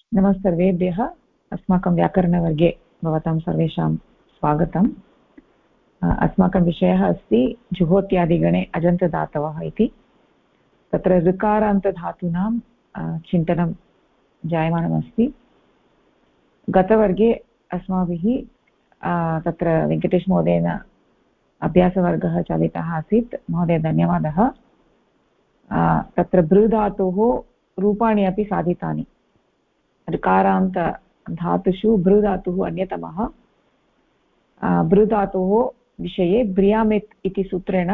नमस्सर्वेभ्यः। अस्माकं व्याकरणवर्गे भवतां सर्वेषां स्वागतम्। अस्माकं विषयः अस्ति जुहोत्यादिगणे अजन्तदातवः इति। तत्र ऋकारान्तधातूनां चिन्तनं जायमानमस्ति। गतवर्गे अस्माभिः तत्र वेङ्कटेशमहोदयेन अभ्यासवर्गः चालितः आसीत्। महोदय धन्यवादः। तत्र भृधातोः रूपाणि अपि साधितानि। ऋकारान्त धातुषु भृधातुः अन्यतमः। भृधातोः विषये ब्रियामित् इति सूत्रेण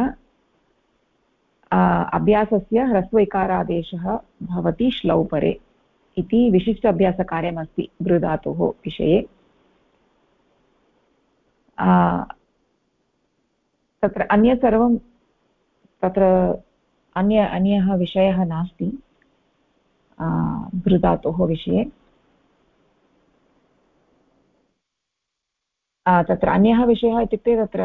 अभ्यासस्य ह्रस्व इकारादेशः भवति श्लौ परे इति विशिष्ट अभ्यासकार्यमस्ति भृधातोः विषये। तत्र अन्य सर्वं तत्र अन्यः विषयः नास्ति भृधातोः विषये। तत्र अन्यः विषयः इत्युक्ते तत्र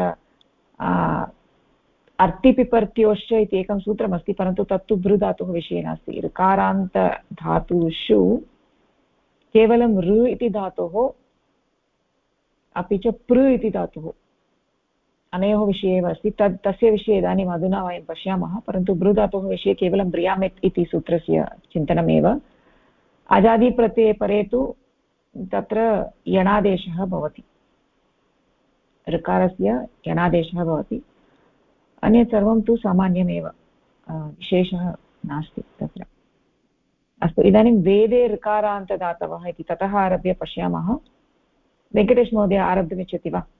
अर्तिपिपर्त्योश्च इति एकं सूत्रमस्ति, परन्तु तत्तु भृधातुः विषये नास्ति। ऋकारान्तधातुषु केवलं ऋ इति धातुः अपि च पृ इति धातुः अनयोः विषये एव अस्ति। तस्य विषये इदानीम् अधुना वयं पश्यामः। परन्तु भृधातुः विषये केवलं ब्रियामित् इति सूत्रस्य चिन्तनमेव। अजादिप्रत्यये परे तु तत्र यणादेशः भवति, ऋकारस्य यणादेशः भवति। अन्यत् सर्वं तु सामान्यमेव, विशेषः नास्ति तत्र। अस्तु, इदानीं वेदे ऋकारान्तदातवः इति ततः आरभ्य पश्यामः। वेङ्कटेशमहोदय आरब्धुमिच्छति वा?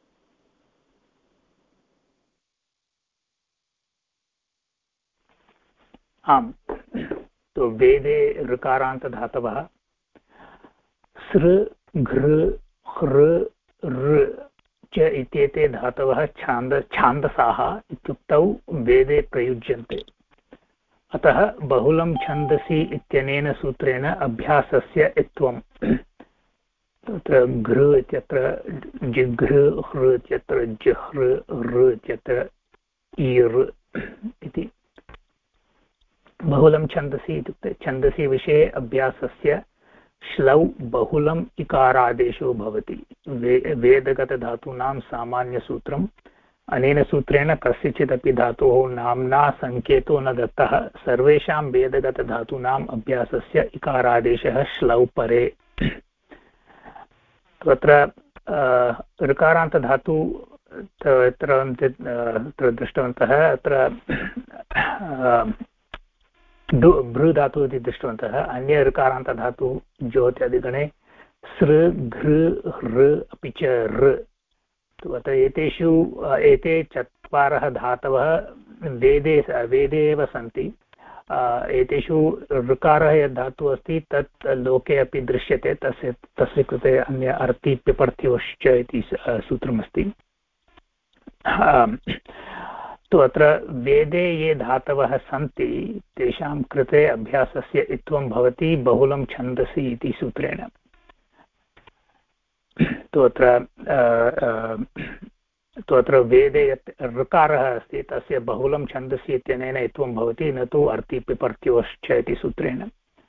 आम्, तो वेदे ऋकारान्तधातवः सृ घृ हृ ऋ च इत्येते धातवः छान्दसाः इत्युक्तौ वेदे प्रयुज्यन्ते। अतः बहुलं छन्दसि इत्यनेन सूत्रेण अभ्यासस्य इत्थं। तत्र घृ इत्यत्र जिघ्र, हृ इत्यत्र जिह्र, ऋ इत्यत्र ईर् इति। बहुलं छन्दसि इत्युक्ते छन्दसि विषये अभ्यासस्य श्लौ बहुलम् इकारादेशो भवति। वेदगतधातूनां सामान्यसूत्रम्। अनेन सूत्रेण कस्यचिदपि धातोः नाम्ना सङ्केतो न दत्तः। सर्वेषां वेदगतधातूनाम् अभ्यासस्य इकारादेशः श्लौ परे। तत्र ऋकारान्तधातु तत्र दृष्टवन्तः। अत्र भृ धातु इति दृष्टवन्तः। अन्य ऋकारान्तधातु ज्योत्यादिगणे सृ घृ हृ अपि च ऋ। अतः एतेषु एते चत्वारः धातवः वेदे एव सन्ति। एतेषु ऋकारः यद् धातुः अस्ति तत् लोके अपि दृश्यते। तस्य कृते अन्य अर्ति पिपर्त्योश्च इति सूत्रमस्ति। तु अत्र वेदे ये धातवः सन्ति तेषां कृते अभ्यासस्य इत्थं भवति बहुलं छन्दसि इति सूत्रेण। तु अत्र वेदे यत् ऋकारः अस्ति तस्य बहुलं छन्दसि इत्यनेन इत्थं भवति, न तु अर्ति पिपर्त्योश्च इति सूत्रेण।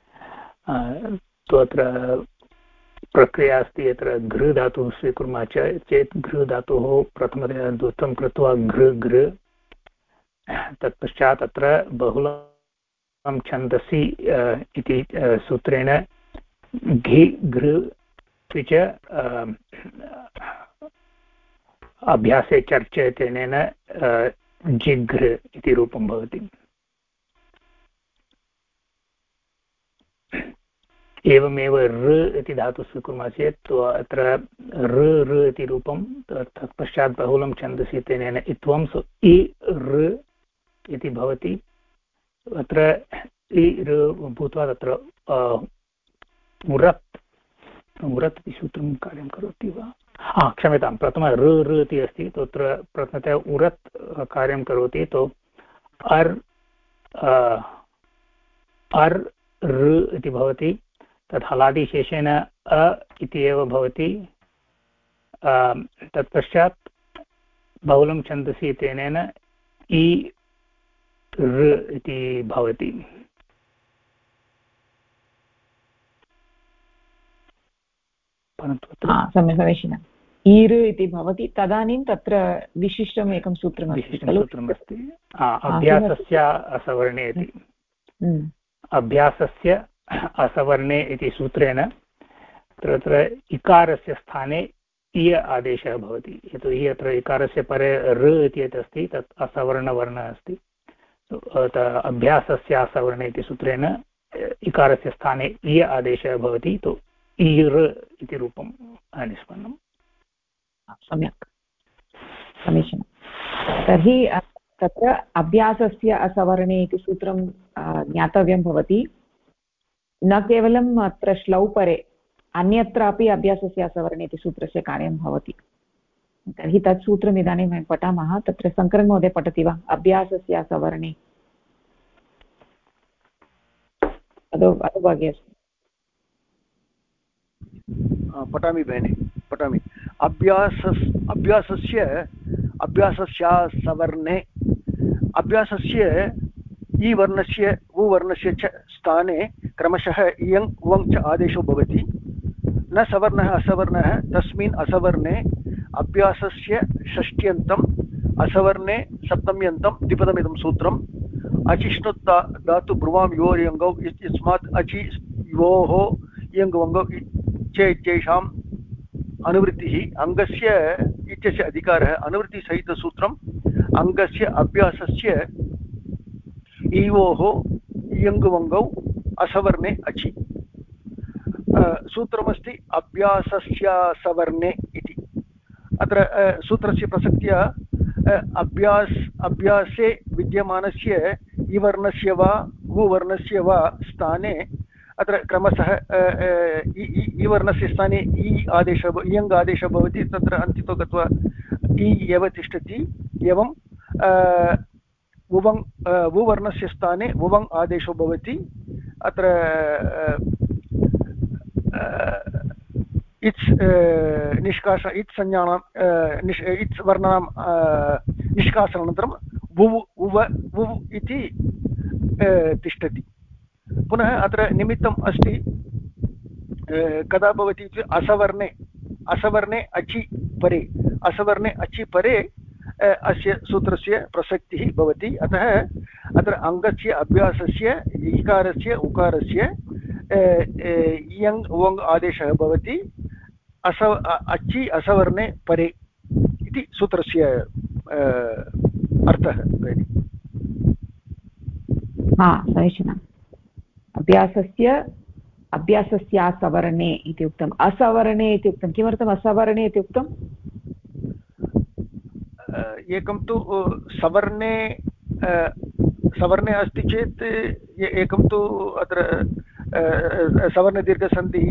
तु अत्र प्रक्रिया अस्ति। यत्र घृ धातुः स्वीकुर्मः चेत् घृ धातुः प्रथमतया द्वुत्वं कृत्वा घृ घृ, तत्पश्चात् अत्र बहुलं छन्दसि इति सूत्रेण घि घृ अपि च अभ्यासे चर्चे इत्यनेन जिघ्र इति रूपं भवति। एवमेव ऋ इति धातुः स्वीकुर्मः चेत् अत्र ऋ इति रूपं, तत्पश्चात् बहुलं छन्दसि इत्यनेन इत्वं इ ऋ इति भवति। अत्र इ ऋ भूत्वा तत्र उरत् इति सूत्रं कार्यं करोति वा? क्षम्यतां, प्रथम ऋ इति अस्ति, तत्र प्रथमतया उरत् कार्यं करोति। तो अर् ऋ इति भवति। तत् हलादिशेषेण अ इति एव भवति। तत्पश्चात् बहुलं छन्दसि इत्यनेन इ ऋ इति भवति। परन्तु समीचीनम् ईर् इति भवति तदानीं तत्र विशिष्टम् एकं सूत्रमस्ति खलु अभ्यासस्य असवर्णे इति अभ्यासस्य असवर्णे इति सूत्रेण तत्र इकारस्य स्थाने इय आदेशः भवति यतोहि अत्र इकारस्य परे ऋ इति यत् अस्ति तत् असवर्णवर्णः अस्ति अभ्यासस्य असवर्णे इति सूत्रेण इकारस्य स्थाने इय आदेशः भवति तु ईर् इति रूपं निष्पन्नम् सम्यक् समीचीनं तर्हि तत्र अभ्यासस्य असवर्णे इति सूत्रं ज्ञातव्यं भवति न केवलम् अत्र श्लौपरे अन्यत्रापि अभ्यासस्य असवर्णे इति सूत्रस्य कार्यं भवति तर्हि तत् सूत्रम् इदानीं वयं पठामः तत्र शङ्करन् महोदय पठति वा अभ्यासस्य असवर्णे अधोभागे अस्ति पठामि भगिनि पठामि अभ्यासस्यासवर्णे अभ्यासस्य इ वर्णस्य उ वर्णस्य च स्थाने क्रमशः इयङ् उवङ् च आदेशो भवति न सवर्णः असवर्णः तस्मिन् असवर्णे अभ्यासस्य षष्ट्यन्तम् असवर्णे सप्तम्यन्तं द्विपदमिदं सूत्रम् अचिष्णुत् धातु ब्रुवां योर्यङ्गौ इत्यस्मात् अचि योः इयङ्गवङ्गौ इत्येषाम् अनुवृत्तिः अङ्गस्य इत्यस्य अधिकारः अनुवृत्तिसहितसूत्रम् अङ्गस्य अभ्यासस्य इवोः इयङ्गवङ्गौ असवर्णे अचि सूत्रमस्ति अभ्यासस्यासवर्णे इति अत्र सूत्रस्य प्रसक्त्या अभ्यासे विद्यमानस्य इवर्णस्य वा उवर्णस्य वा स्थाने अत्र क्रमशः इवर्णस्य स्थाने इ आदेशः इयङ् आदेशः भवति तत्र अन्तितो गत्वा इ एव तिष्ठति एवं उवर्णस्य स्थाने उवङ् आदेशो भवति अत्र इत्स् निष्कास इत् संज्ञानां इत्स् वर्णानां निष्कासनानन्तरं वुव् उव वुव् इति तिष्ठति पुनः अत्र निमित्तम् अस्ति कदा भवति इत्युक्ते असवर्णे अचि परे अस्य सूत्रस्य प्रसक्तिः भवति अतः अत्र अङ्गस्य अभ्यासस्य इकारस्य उकारस्य इयङ् उवङ् आदेशः भवति अचि असवर्णे परे इति सूत्रस्य अर्थः समीचीनम् अभ्यासस्यासवर्णे इति उक्तम् असवर्णे इति उक्तं किमर्थम् असवर्णे इति उक्तम् एकं तु सवर्णे अस्ति चेत् एकं तु अत्र सवर्णदीर्घसन्धिः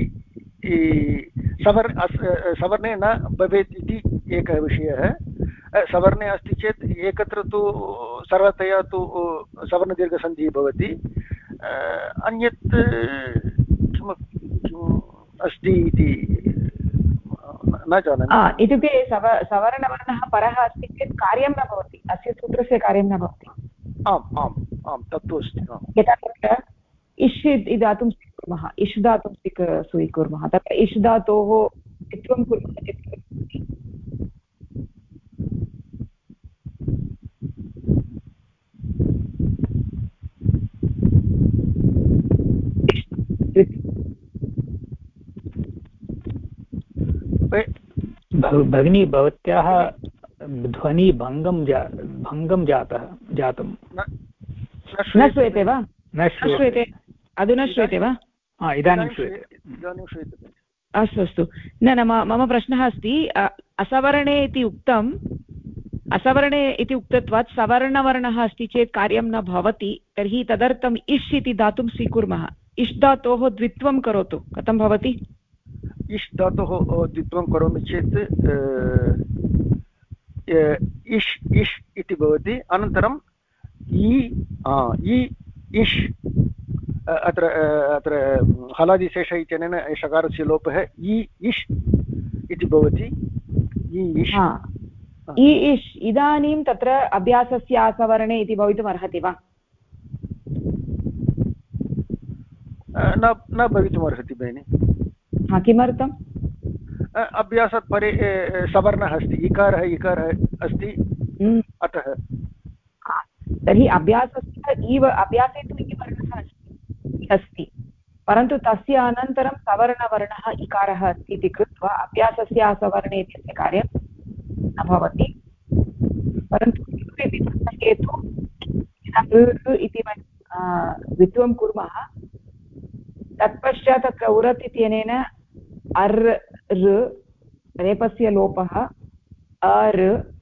सवर्णे न भवेत् इति एकः विषयः सवर्णे अस्ति चेत् एकत्र तु सर्वतया तु सवर्णदीर्घसन्धिः भवति अन्यत् किम् अस्ति इति न जानामि इत्युक्ते सवर्णवर्णः परः अस्ति चेत् कार्यं न भवति अस्य सूत्रस्य कार्यं न भवति आम् आम् आम् तत्तु अस्ति यथा तत्र इष् इति धातुं स्वीकुर्मः इष् धातुं स्वीकुर्मः तत्र इष् धातोः द्वित्वं कुर्मः चेत् भगिनी भवत्याः ध्वनिभङ्गं जातं न श्रूयते वा न श्रूयते अधुना श्रूयते वा इदानीं श्रूयते अस्तु अस्तु न मम प्रश्नः अस्ति असवर्णे इति उक्तम् असवर्णे इति उक्तत्वात् सवर्णवर्णः अस्ति चेत् कार्यं न भवति तर्हि तदर्थम् इष् इति धातुं स्वीकुर्मः इष् धातोः द्वित्वं करोतु कथं भवति इष् धातोः द्वित्वं करोमि चेत् इष् इष् इति भवति अनन्तरम् इष् अत्र हलादिशेष इत्यनेन षकारस्य लोपः इष् इति भवति इष् इदानीं तत्र अभ्यासस्य असवर्णे इति भवितुम् अर्हति वा न भवितुम् अर्हति भगिनि किमर्थं अभ्यासात् परे सवर्णः अस्ति, इकारः इकारः अस्ति, अतः तर्हि अभ्यासस्य अभ्यासे तु इवर्णः अस्ति, परन्तु तस्य अनन्तरं सवर्णवर्णः इकारः अस्ति इति कृत्वा अभ्यासस्य असवर्णे इत्यस्य कार्यं न भवति। परन्तु हेतु इति द्वित्वं कुर्मः, तत्पश्चात् तत्र उरत् इत्यनेन अर् ऋ रेपस्य लोपः अर्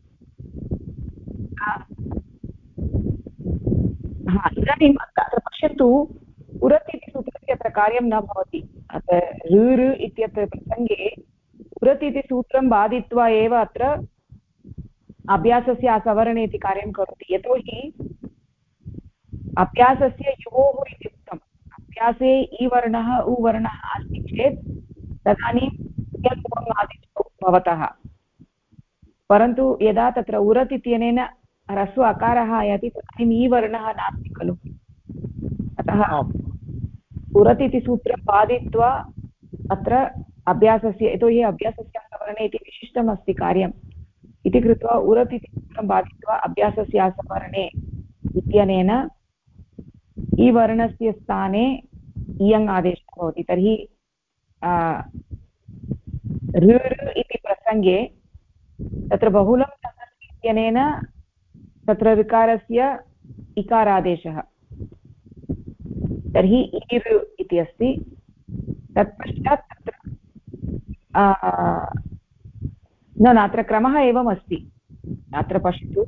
इदानीम् अत्र पश्यन्तु, उरत् इति सूत्रस्य अत्र कार्यं न भवति। अत्र ऋ इत्यत्र प्रसङ्गे उरत् इति सूत्रं बाधित्वा एव अत्र अभ्यासस्य असवर्णे इति कार्यं करोति। यतोहि अभ्यासस्य योः इति उक्तम्, अभ्यासे ईवर्णः उवर्णः अस्ति चेत् तदानीं आदित्यौ भवतः, परन्तु यदा तत्र उरत् इत्यनेन ह्रस्व अकारः आयाति तदानीम् ईवर्णः नास्ति खलु। अतः उरत् इति सूत्रं बाधित्वा अत्र अभ्यासस्य, यतोहि अभ्यासस्य असवर्णे इति विशिष्टमस्ति कार्यम् इति कृत्वा उरत् इति सूत्रं बाधित्वा अभ्यासस्य असवर्णे इत्यनेन इ वर्णस्य स्थाने इयङ् आदेशः भवति। तर्हि ऋ इति प्रसङ्गे तत्र बहुलं इत्यनेन तत्र ऋकारस्य इकारादेशः, तर्हि ईर् इति अस्ति। तत्पश्चात् तत्र न अत्र क्रमः एवम् अस्ति। अत्र पश्यतु,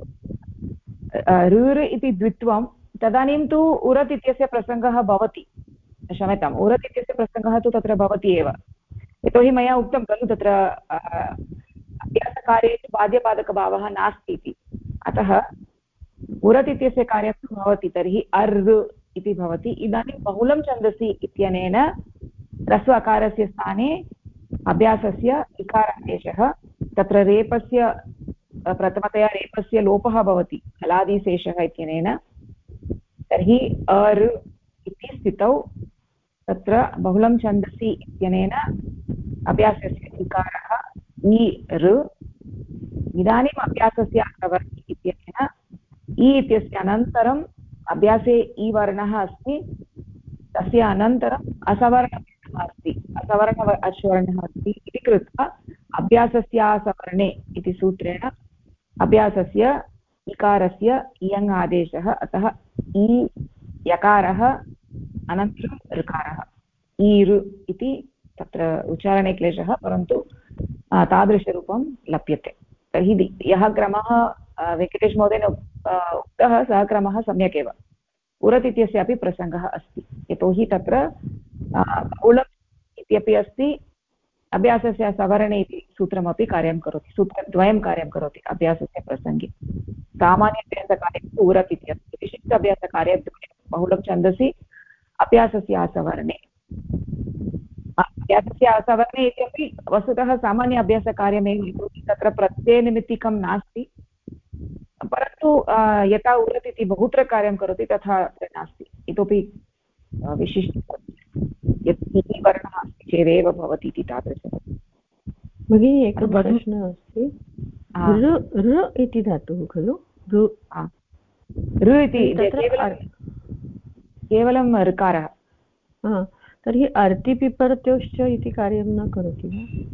ऋ इति द्वित्वं, तदानीं तु उरत् इत्यस्य प्रसङ्गः भवति, क्षम्यताम्, उरत् इत्यस्य प्रसङ्गः तु तत्र भवति एव, यतोहि मया उक्तं खलु तत्र अभ्यासकार्येषु बाध्यबाधकभावः नास्ति इति। अतः उरत् इत्यस्य कार्यं तु भवति, तर्हि अर् इति भवति। इदानीं बहुलं छन्दसि इत्यनेन ह्रस्व अकारस्य स्थाने अभ्यासस्य इकारादेशः, तत्र रेपस्य प्रथमतया रेपस्य लोपः भवति हलादिशेषः इत्यनेन, तर्हि अर् इति स्थितौ तत्र बहुलं छन्दसि इत्यनेन अभ्यासस्य इकारः इ ऋ। इदानीम् अभ्यासस्य असवर्णि इत्यनेन इ इत्यस्य अनन्तरम् अभ्यासे इ वर्णः अस्ति, तस्य अनन्तरम् असवर्णवर्णः अस्ति, अश्वर्णः अस्ति इति कृत्वा अभ्यासस्य असवर्णे इति सूत्रेण अभ्यासस्य इकारस्य इयङ् आदेशः, अतः इ यकारः अनन्तरं ऋकारः ईर् इति तत्र उच्चारणे क्लेशः, परन्तु तादृशरूपं लभ्यते। तर्हि यः क्रमः वेङ्कटेशमहोदयेन उक्तः सः क्रमः सम्यक् एव। उरत् इत्यस्यापि प्रसङ्गः अस्ति, यतोहि तत्र बहुलम् इत्यपि अस्ति, अभ्यासस्य सवर्णे इति सूत्रमपि कार्यं करोति, सूत्रद्वयं कार्यं करोति अभ्यासस्य प्रसङ्गे। सामान्य अभ्यासकार्ये तु उरत् इति अस्ति, विशिष्ट अभ्यासकार्ये बहुलं छन्दसि अभ्यासस्य असवर्णे। अभ्यासस्य असवर्णे इत्यपि वस्तुतः सामान्य अभ्यासकार्यमेव, यतोहि तत्र प्रत्ययनिमित्तिकं नास्ति, परन्तु यथा उरत् इति बहुत्र कार्यं करोति तथा अत्र नास्ति, इतोपि विशिष्टं यत् वर्णः अस्ति चेदेव भवति इति तादृशं। भगिनी एकः प्रश्नः अस्ति, ऋ इति धातुः खलु, ऋ इति केवलं ऋकारः, तर्हि अर्तिपिपर्त्योश्च इति कार्यं न करोति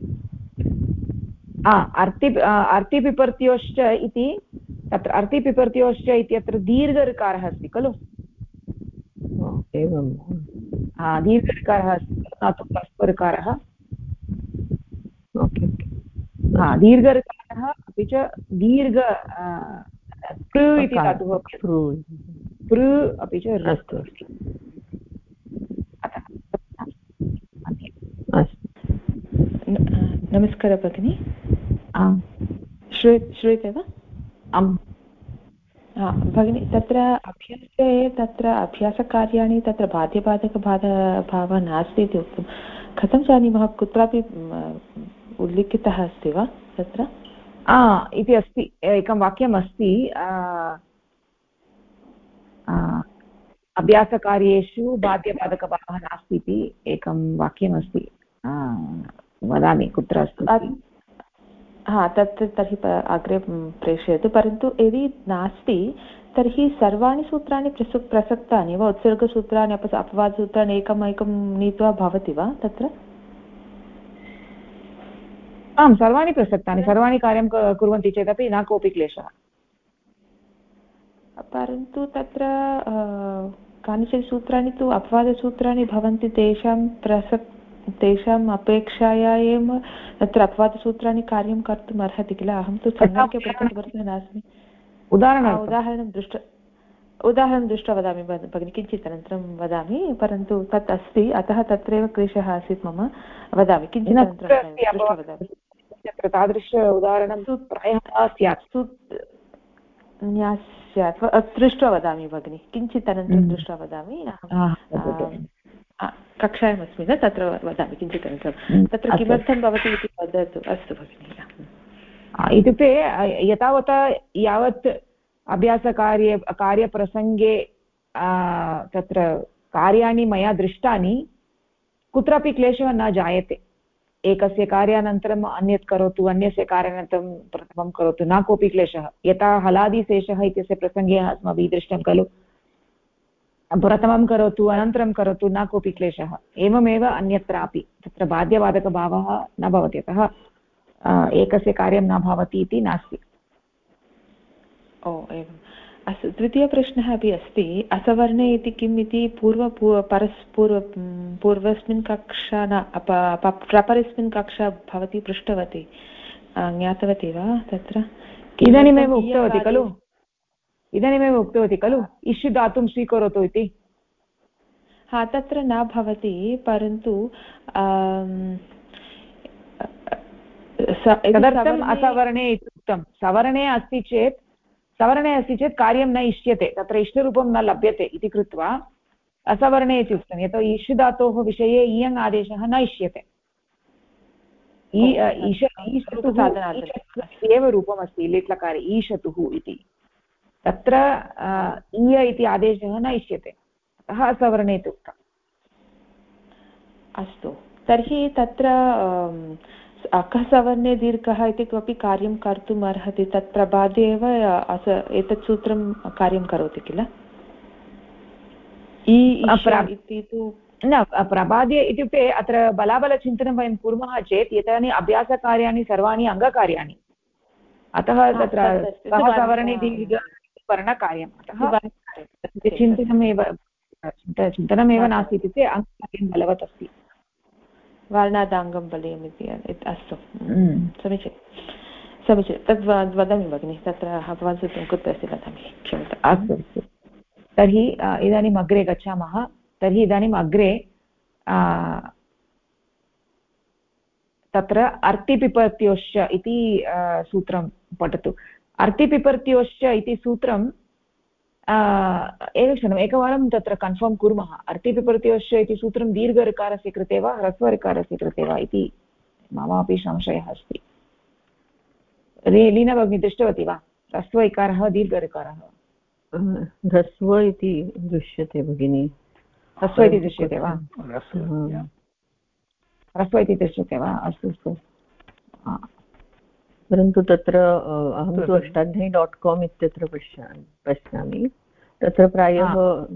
वा? अर्तिपिपर्त्योश्च इति तत्र अर्तिपिपर्त्योश्च इत्यत्र दीर्घऋकारः अस्ति खलु, एवं दीर्घऋकारः अस्ति, न तु ह्रस्वऋकारः। ओके, दीर्घऋकारः अपि च दीर्घ पृ इति धातुः, पृ अपि च अस्तु नमस्कारः भगिनी, श्रूयते वा? आम् भगिनी, तत्र अभ्यासे तत्र अभ्यासकार्याणि तत्र बाध्यबाधकभावः नास्ति इति उक्तं, कथं जानीमः? कुत्रापि उल्लिखितः अस्ति वा तत्र? इति अस्ति, एकं वाक्यम् अस्ति, अभ्यासकार्येषु बाध्यबाधकभावः नास्ति इति एकं वाक्यमस्ति। वदामि कुत्र अस्ति। हा तत् तर्हि अग्रे प्रेषयतु। परन्तु यदि नास्ति तर्हि सर्वाणि सूत्राणि प्रसक्तानि वा उत्सर्गसूत्राणि अपवादसूत्राणि एकमेकं नीत्वा भवति वा तत्र? आम् सर्वाणि प्रसक्तानि, सर्वाणि कार्यं कुर्वन्ति चेदपि न कोऽपि क्लेशः। परन्तु तत्र कानिचन सूत्राणि तु अपवादसूत्राणि भवन्ति, तेषाम् अपेक्षाया एव तत्र अपवादसूत्राणि कार्यं कर्तुम् अर्हति किल। अहं तु सङ्गणके प्रकृतवती नास्मि। उदाहरणं दृष्ट्वा वदामि भगिनि, किञ्चित् अनन्तरं वदामि। परन्तु तत् अस्ति, अतः तत्रैव क्लेशः आसीत् मम। वदामि किञ्चित् अनन्तरं दृष्ट्वा वदामि। तादृश उदाहरणं प्रायः स्यात्, स्यात् दृष्ट्वा वदामि भगिनि, किञ्चित् अनन्तरं दृष्ट्वा वदामि। कक्षायाम् अस्मि न, तत्र वदामि किञ्चित् अनन्तरं। तत्र किमर्थं भवति इति वदतु। अस्तु भगिनि। इत्युक्ते यतावता यावत् कार्यप्रसङ्गे तत्र कार्याणि मया दृष्टानि, कुत्रापि क्लेशः न जायते। एकस्य कार्यानन्तरम् अन्यत् करोतु, अन्यस्य कार्यानन्तरं प्रथमं करोतु, न कोऽपि क्लेशः। यथा हलादिशेषः इत्यस्य प्रसङ्गे अस्माभिः दृष्टं खलु, प्रथमं करोतु अनन्तरं करोतु, न कोऽपि क्लेशः। एवमेव अन्यत्रापि तत्र बाध्यबाधकभावः न भवति, अतः एकस्य कार्यं न भवति इति नास्ति। ओ एवम्। अस्तु, द्वितीयप्रश्नः अपि अस्ति। असवर्णे इति किम् इति पूर्वस्मिन् कक्षा न प्रपरस्मिन् कक्षा भवती पृष्टवती, ज्ञातवती वा तत्र? इदानीमेव उक्तवती खलु, इदानीमेव उक्तवती खलु, इष् दातुं स्वीकरोतु इति। हा, तत्र न भवति, परन्तु तदर्थम् असवर्णे इति उक्तं। सवर्णे अस्ति चेत् कार्यं न इष्यते, तत्र इष्टरूपं न लभ्यते इति कृत्वा असवर्णे इति उक्तं। यतोहि इष् धातोः विषये इयङ् आदेशः न इष्यते। एव रूपमस्ति लिट्लकारे ईशतुः इति, तत्र ईय इति आदेशः न इष्यते, अतः असवर्णे इति उक्तम्। अस्तु, तर्हि तत्र अकसवर्णे दीर्घः इति कोऽपि कार्यं कर्तुम् अर्हति, तत् प्रबादे एव एतत् सूत्रं कार्यं करोति किल। इति तु न प्रबादे इत्युक्ते अत्र बलाबलचिन्तनं वयं कुर्मः चेत् एतानि अभ्यासकार्याणि सर्वाणि अङ्गकार्याणि, अतः तत्र सहसवर्णे दीर्घवर्णकार्यम्, अतः चिन्तनमेव नास्ति, इत्युक्ते अङ्गकार्यं बलवत् अस्ति। वर्णादाङ्गं बलीयम् इति। अस्तु, समीचीनं तद् वदामि भगिनि, तत्र अपवादसूत्रं कुत्र अस्ति वदामि, क्षम्यताम्। अस्तु, तर्हि इदानीम् अग्रे गच्छामः। तर्हि इदानीम् अग्रे तत्र अर्तिपिपर्त्योश्च इति सूत्रं पठतु। अर्तिपिपर्त्योश्च इति सूत्रं एकवारं तत्र कन्फर्म् कुर्मः। अर्तिपिपर्त्योश्च इति सूत्रं दीर्घऋकारस्य कृते वा ह्रस्वऋकारस्य कृते वा इति ममापि संशयः अस्ति। लीना भगिनी दृष्टवती वा? ह्रस्व इकारः दीर्घऋकारः? ह्रस्व इति दृश्यते भगिनि। ह्रस्व इति दृश्यते वा? ह्रस्व इति दृश्यते वा? अस्तु अस्तु। परन्तु तत्र अहं तु अष्टाध्यायी.com इत्यत्र पश्यामि, तत्र प्रायः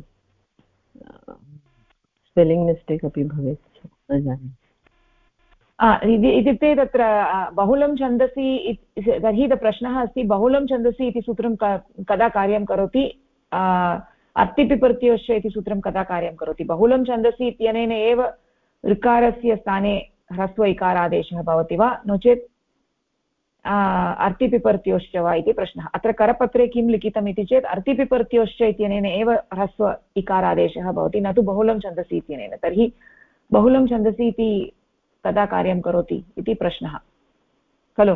स्पेलिङ्ग् मिस्टेक् अपि भवेत्, न जाने। इत्युक्ते तत्र बहुलं छन्दसि, तर्हि प्रश्नः अस्ति बहुलं छन्दसि इति सूत्रं कदा कार्यं करोति, अर्तिपिपर्त्योश्च इति सूत्रं कदा कार्यं करोति। बहुलं छन्दसि इत्यनेन एव ऋकारस्य स्थाने ह्रस्व इकारादेशः भवति वा, नो चेत् अर्तिपिपर्त्योश्च वा इति प्रश्नः। अत्र करपत्रे किं लिखितम् इति चेत् अर्तिपिपर्त्योश्च इत्यनेन एव ह्रस्व इकारादेशः भवति, न तु बहुलं छन्दसि इत्यनेन। तर्हि बहुलं छन्दसि इति कदा कार्यं करोति इति प्रश्नः खलु?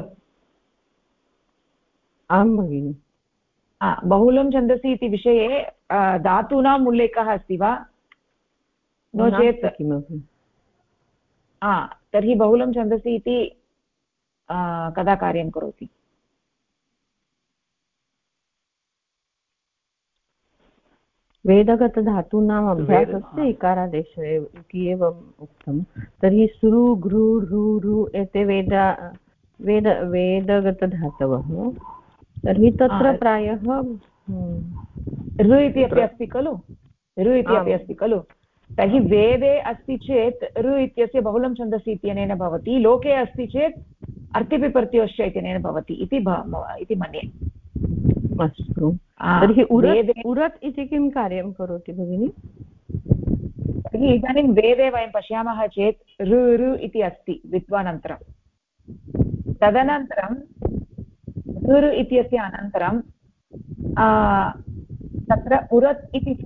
आं भगिनि। बहुलं छन्दसि इति विषये धातूनाम् उल्लेखः अस्ति वा, नो चेत् किमपि? तर्हि बहुलं छन्दसि इति कदा कार्यं करोति? वेदगतधातूनाम् अभ्यासस्य इकारादेशः इति एव उक्तं। तर्हि सृ घृ ऋ ऋ एते वेदगतधातवः। तर्हि तत्र प्रायः ऋ इति अपि अस्ति खलु, ऋ इति अपि अस्ति खलु। तर्हि वेदे अस्ति चेत् ऋ इत्यस्य बहुलं छन्दसि इत्यनेन भवति, लोके अस्ति चेत् अर्तिपिपर्त्योश्च इत्यनेन भवति इति मन्ये। अस्तु, तर्हि उरत् इति किं कार्यं करोति भगिनि? तर्हि इदानीं वेदे वयं पश्यामः चेत् ऋ ऋ इति अस्ति विद्वानन्तरं, तदनन्तरं ऋ इत्यस्य अनन्तरं तत्र उरत् इति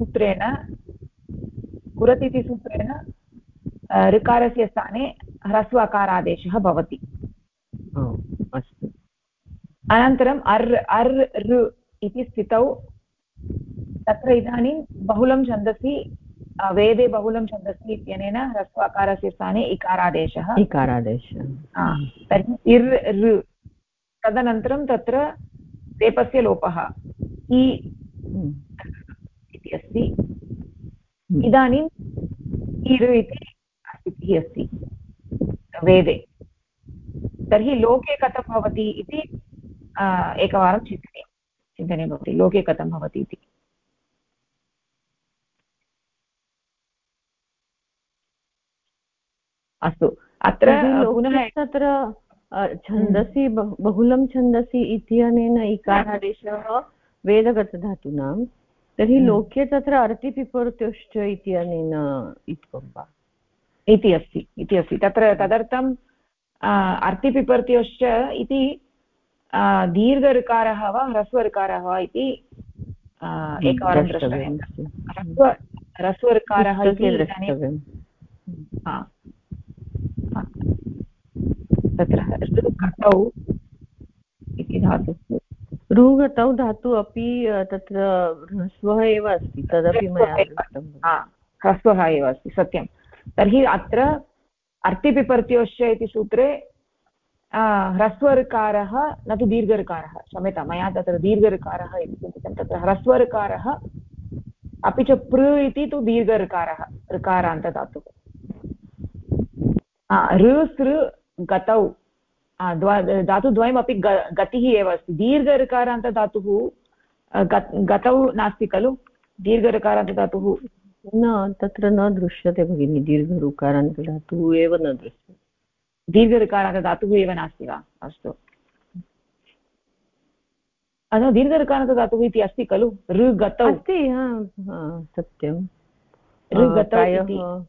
सूत्रेण ऋकारस्य स्थाने ह्रस्व अकारादेशः भवति। अस्तु, अनन्तरम् अर् ऋ इति स्थितौ तत्र इदानीं बहुलं छन्दसि, वेदे बहुलं छन्दसि इत्यनेन ह्रस्व अकारस्य स्थाने इकारादेशः। तर्हि इर् ऋ, तदनन्तरं तत्र रेपस्य लोपः इ इति अस्ति। इदानीम् इर् इति स्थितिः अस्ति वेदे। तर्हि लोके कथं भवति इति एकवारं चिन्तनीयं भवति, लोके कथं भवति इति। अस्तु, अत्र पुनः तत्र छन्दसि बहुलं छन्दसि इत्यनेन इकारादेशः वेदगतधातूनां, तर्हि लोके तत्र अर्तिपिपर्त्योश्च इत्यनेन इत्थं वा इति अस्ति तत्र। तदर्थं अर्तिपिपर्त्योश्च इति दीर्घऋकारः वा ह्रस्वऋकारः वा इति एकवारं द्रष्टव्यं। ह्रस्वऋकारः तत्र ऋगतौ इति धातुः, ऋगतौ धातु अपि तत्र ह्रस्वः एव अस्ति, तदपि मया दृष्टं। ह्रस्वः एव अस्ति, सत्यं। तर्हि अत्र अर्तिपिपर्त्योश्च इति सूत्रे ह्रस्वऋकारः न तु दीर्घऋकारः, क्षम्यतां, मया तत्र दीर्घऋकारः इति चिन्तितं, तत्र ह्रस्वऋकारः अपि च पृ इति तु दीर्घऋकारः, ऋकारान्तधातुः। ऋ सृ गतौ धातुद्वयमपि गतिः एव अस्ति। दीर्घऋकारान्तधातुः गतौ नास्ति खलु, दीर्घऋकारान्तधातुः न, तत्र न दृश्यते भगिनि, दीर्घऋकारान्तधातुः एव न दृश्यते। दीर्घऋकारान्तधातुः एव नास्ति वा? अस्तु, दीर्घऋकारान्तधातुः इति अस्ति खलु, ऋगतौ अस्ति। सत्यं, ऋगतौ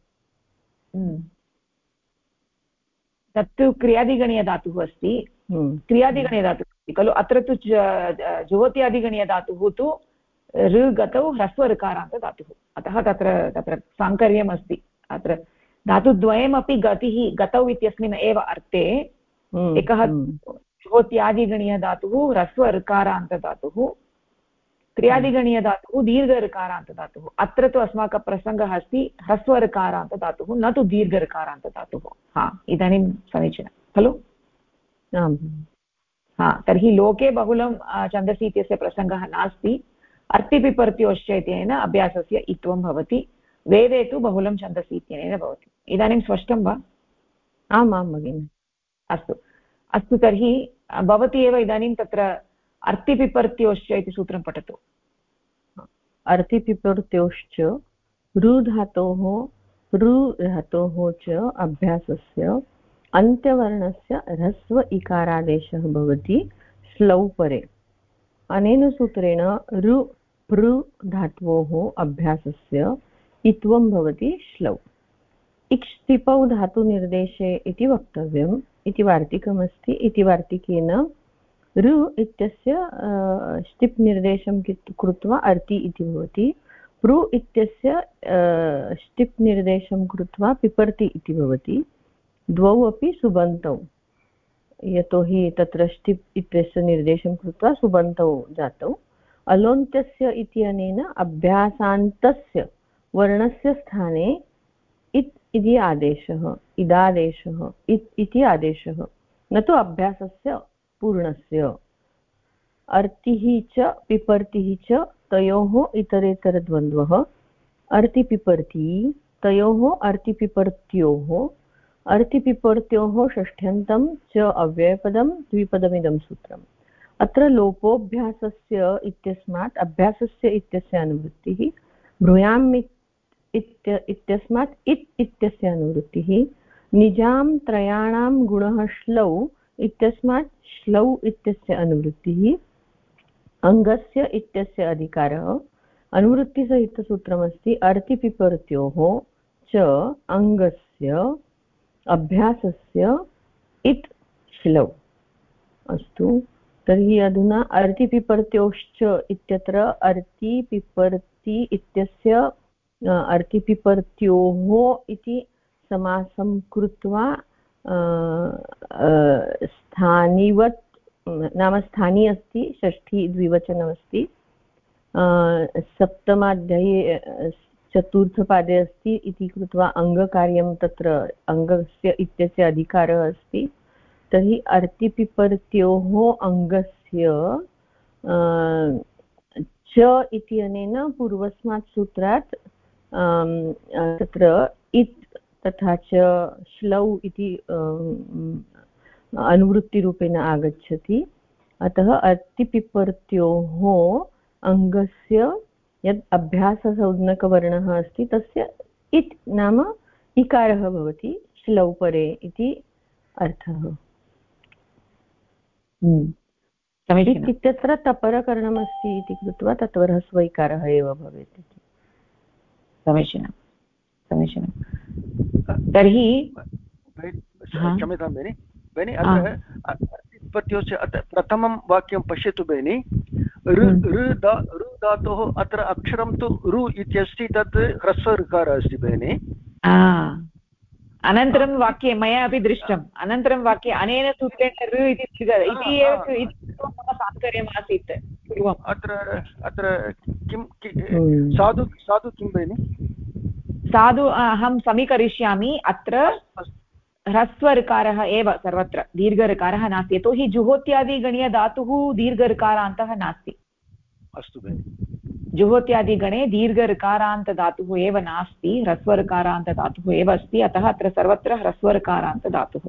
तत्तु क्रियादिगणीयधातुः अस्ति, क्रियादिगणीयधातुः अस्ति खलु। अत्र तु जुहोत्यादिगणीयधातुः तु ऋगतौ ह्रस्वऋकारान्तधातुः, अतः तत्र साङ्कर्यम् अस्ति। अत्र धातुद्वयमपि गतौ इत्यस्मिन् एव अर्थे, एकः जुहोत्यादिगणीयधातुः ह्रस्वऋकारान्तधातुः, क्रियादिगणीयधातुः दीर्घऋकारान्तधातुः। अत्र तु अस्माकं प्रसङ्गः अस्ति ह्रस्वऋकारान्तधातुः, न तु दीर्घऋकारान्तधातुः। इदानीं समीचीनं खलु। तर्हि लोके बहुलं छन्दसि इत्यस्य प्रसङ्गः नास्ति, अर्तिपिपर्त्योश्च इत्यनेन अभ्यासस्य इत्वं भवति। वेदे तु बहुलं छन्दसि इत्यनेन भवति। इदानीं स्पष्टं वा? आमां भगिनि। अस्तु, तर्हि भवती एव इदानीं तत्र अर्तिपिपर्त्योश्च इति सूत्रं पठतु। अर्तिपिपर्त्योश्च ऋ धातोः च अभ्यासस्य अन्त्यवर्णस्य ह्रस्व इकारादेशः भवति श्लौ परे। अनेन सूत्रेण ऋ पृ धात्वोः अभ्यासस्य इत्वं भवति श्लौ। इक्ष्तिपौ धातुनिर्देशे इति वक्तव्यम् इति वार्तिकमस्ति। इति वार्तिकेन ऋ इत्यस्य ष्टिप् निर्देशं कृत्वा अर्ति इति भवति, पृ इत्यस्य ष्टिप् निर्देशं कृत्वा पिपर्ति इति भवति। द्वौ अपि सुबन्तौ, यतोहि तत्र ष्टिप् इत्यस्य निर्देशं कृत्वा सुबन्तौ जातौ। अलोन्त्यस्य इत्यनेन अभ्यासान्तस्य वर्णस्य स्थाने इत् इति आदेशः, इदादेशः, इत् इति आदेशः, न तु अभ्यासस्य पूर्णस्य। अर्तिः च पिपर्तिः च तयोः इतरेतरद्वन्द्वः अर्तिपिपर्ति तयोः अर्तिपिपर्त्योः अर्तिपिपर्त्योः षष्ठ्यन्तं च अव्ययपदं द्विपदमिदं सूत्रम् अत्र लोपोऽभ्यासस्य इत्यस्मात् अभ्यासस्य इत्यस्य अनुवृत्तिः ब्रूयाम् इत्यस्मात् इत् इत्यस्य अनुवृत्तिः निजां त्रयाणां गुणः श्लौ इत्यस्मात् श्लौ इत्यस्य अनुवृत्तिः अङ्गस्य इत्यस्य अधिकारः अनुवृत्तिसहितसूत्रमस्ति अर्तिपिपर्त्योः च अङ्गस्य अभ्यासस्य इत् श्लौ अस्तु तर्हि अधुना अर्तिपिपर्त्योश्च इत्यत्र अर्तिपिपर्ति इत्यस्य अर्तिपिपर्त्योः इति समासं कृत्वा स्थानिवत् नाम स्थानी अस्ति षष्ठी द्विवचनमस्ति सप्तमाध्याये चतुर्थपादे अस्ति इति कृत्वा अङ्गकार्यं तत्र अङ्गस्य इत्यस्य अधिकारः अस्ति तर्हि अर्तिपिपर्त्योः अङ्गस्य च इत्यनेन पूर्वस्मात् सूत्रात् तत्र इत् तथा च श्लौ इति अनुवृत्तिरूपेण आगच्छति अतः अर्तिपिपर्त्योः अङ्गस्य यद् अभ्याससंज्ञकवर्णः अस्ति तस्य इत् नाम इकारः भवति श्लौ परे इति अर्थः इत्यत्र तपरकरणमस्ति इति कृत्वा तत्वरः स्वैकारः एव भवेत् इति समीचीनं समीचीनं तर्हि क्षम्यतां बेनि बेनि अत्र अर्तिपत्योश्च अत्र प्रथमं वाक्यं पश्यतु बेनि ऋ धातोः अत्र अक्षरं तु रु इत्यस्ति तत् ह्रस्वऋकारः अस्ति बेनि अनन्तरं वाक्ये मया अपि दृष्टम् अनन्तरं वाक्ये अनेन सूत्रेण ऋ इति एव मम तात्पर्यम् आसीत् पूर्वम् अत्र किं साधु साधु किं बेनि साधु अहं समीकरिष्यामि अत्र ह्रस्वऋकारः एव सर्वत्र दीर्घऋकारः नास्ति यतोहि जुहोत्यादिगणीयधातुः दीर्घऋकारान्तः नास्ति अस्तु बेनि जुहोत्यादिगणे दीर्घऋकारान्तधातुः एव नास्ति ह्रस्वऋकारान्तधातुः एव अस्ति अतः अत्र सर्वत्र ह्रस्वऋकारान्तधातुः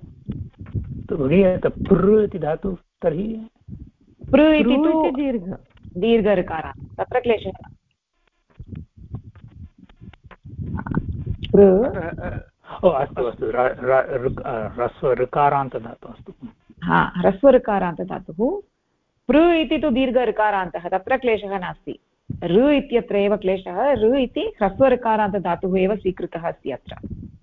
पृ इति धातुः तर्हि पृ इति तु दीर्घऋकारान्त तत्र क्लेशः अस्तु अस्तु ह्रस्वऋकारान्तधातुः अस्तु ह्रस्वऋकारान्तधातुः पृ इति तु दीर्घऋकारान्तः तत्र क्लेशः नास्ति ऋ इत्यत्र एव क्लेशः ऋ इति ह्रस्वऋकारान्तधातुः एव स्वीकृतः अस्ति अत्र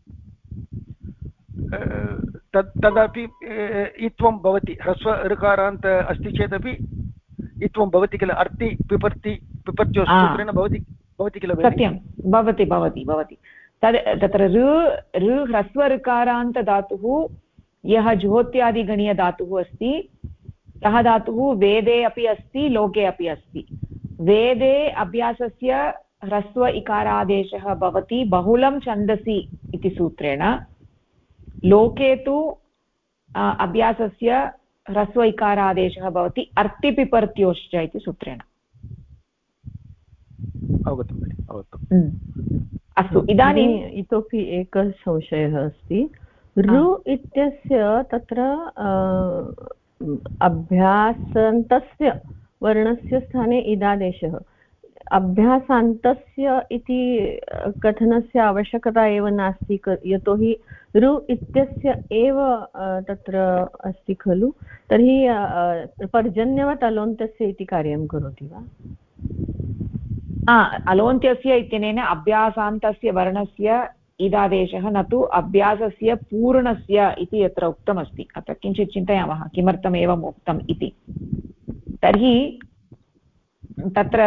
तदपि इत्वं भवति ह्रस्वऋकारान्त अस्ति चेदपि इत्वं भवति किल अर्ति पिपर्ति पिपर्त्योसूत्रेण भवति किल सत्यं भवति भवति भवति तत्र ऋ ह्रस्वऋकारान्तधातुः यः जुहोत्यादिगणीयधातुः अस्ति सः धातुः वेदे अपि अस्ति लोके अपि अस्ति वेदे अभ्यासस्य ह्रस्व इकारादेशः भवति बहुलं छन्दसि इति सूत्रेण लोके तु अभ्यासस्य ह्रस्व इकारादेशः भवति अर्तिपिपर्त्योश्च इति सूत्रेण अस्तु इदानीम् इतोपि एकः संशयः अस्ति ऋ इत्यस्य तत्र अभ्यासान्तस्य वर्णस्य स्थाने इदादेशः अभ्यासान्तस्य इति कथनस्य आवश्यकता एव नास्ति यतोहि ऋ इत्यस्य एव तत्र अस्ति खलु तर्हि पर्जन्यवत् अलोन्तस्य इति कार्यं करोति वा अलोन्त्यस्य इत्यनेन अभ्यासान्तस्य वर्णस्य इदादेशः न तु अभ्यासस्य पूर्णस्य इति यत्र उक्तमस्ति अत्र किञ्चित् चिन्तयामः किमर्थम् एवम् उक्तम् इति तर्हि तत्र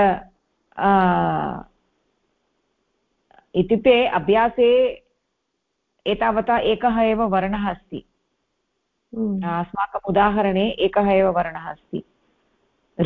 इत्युक्ते अभ्यासे एतावता एकः एव वर्णः अस्ति अस्माकम् उदाहरणे एकः एव वर्णः अस्ति ऋ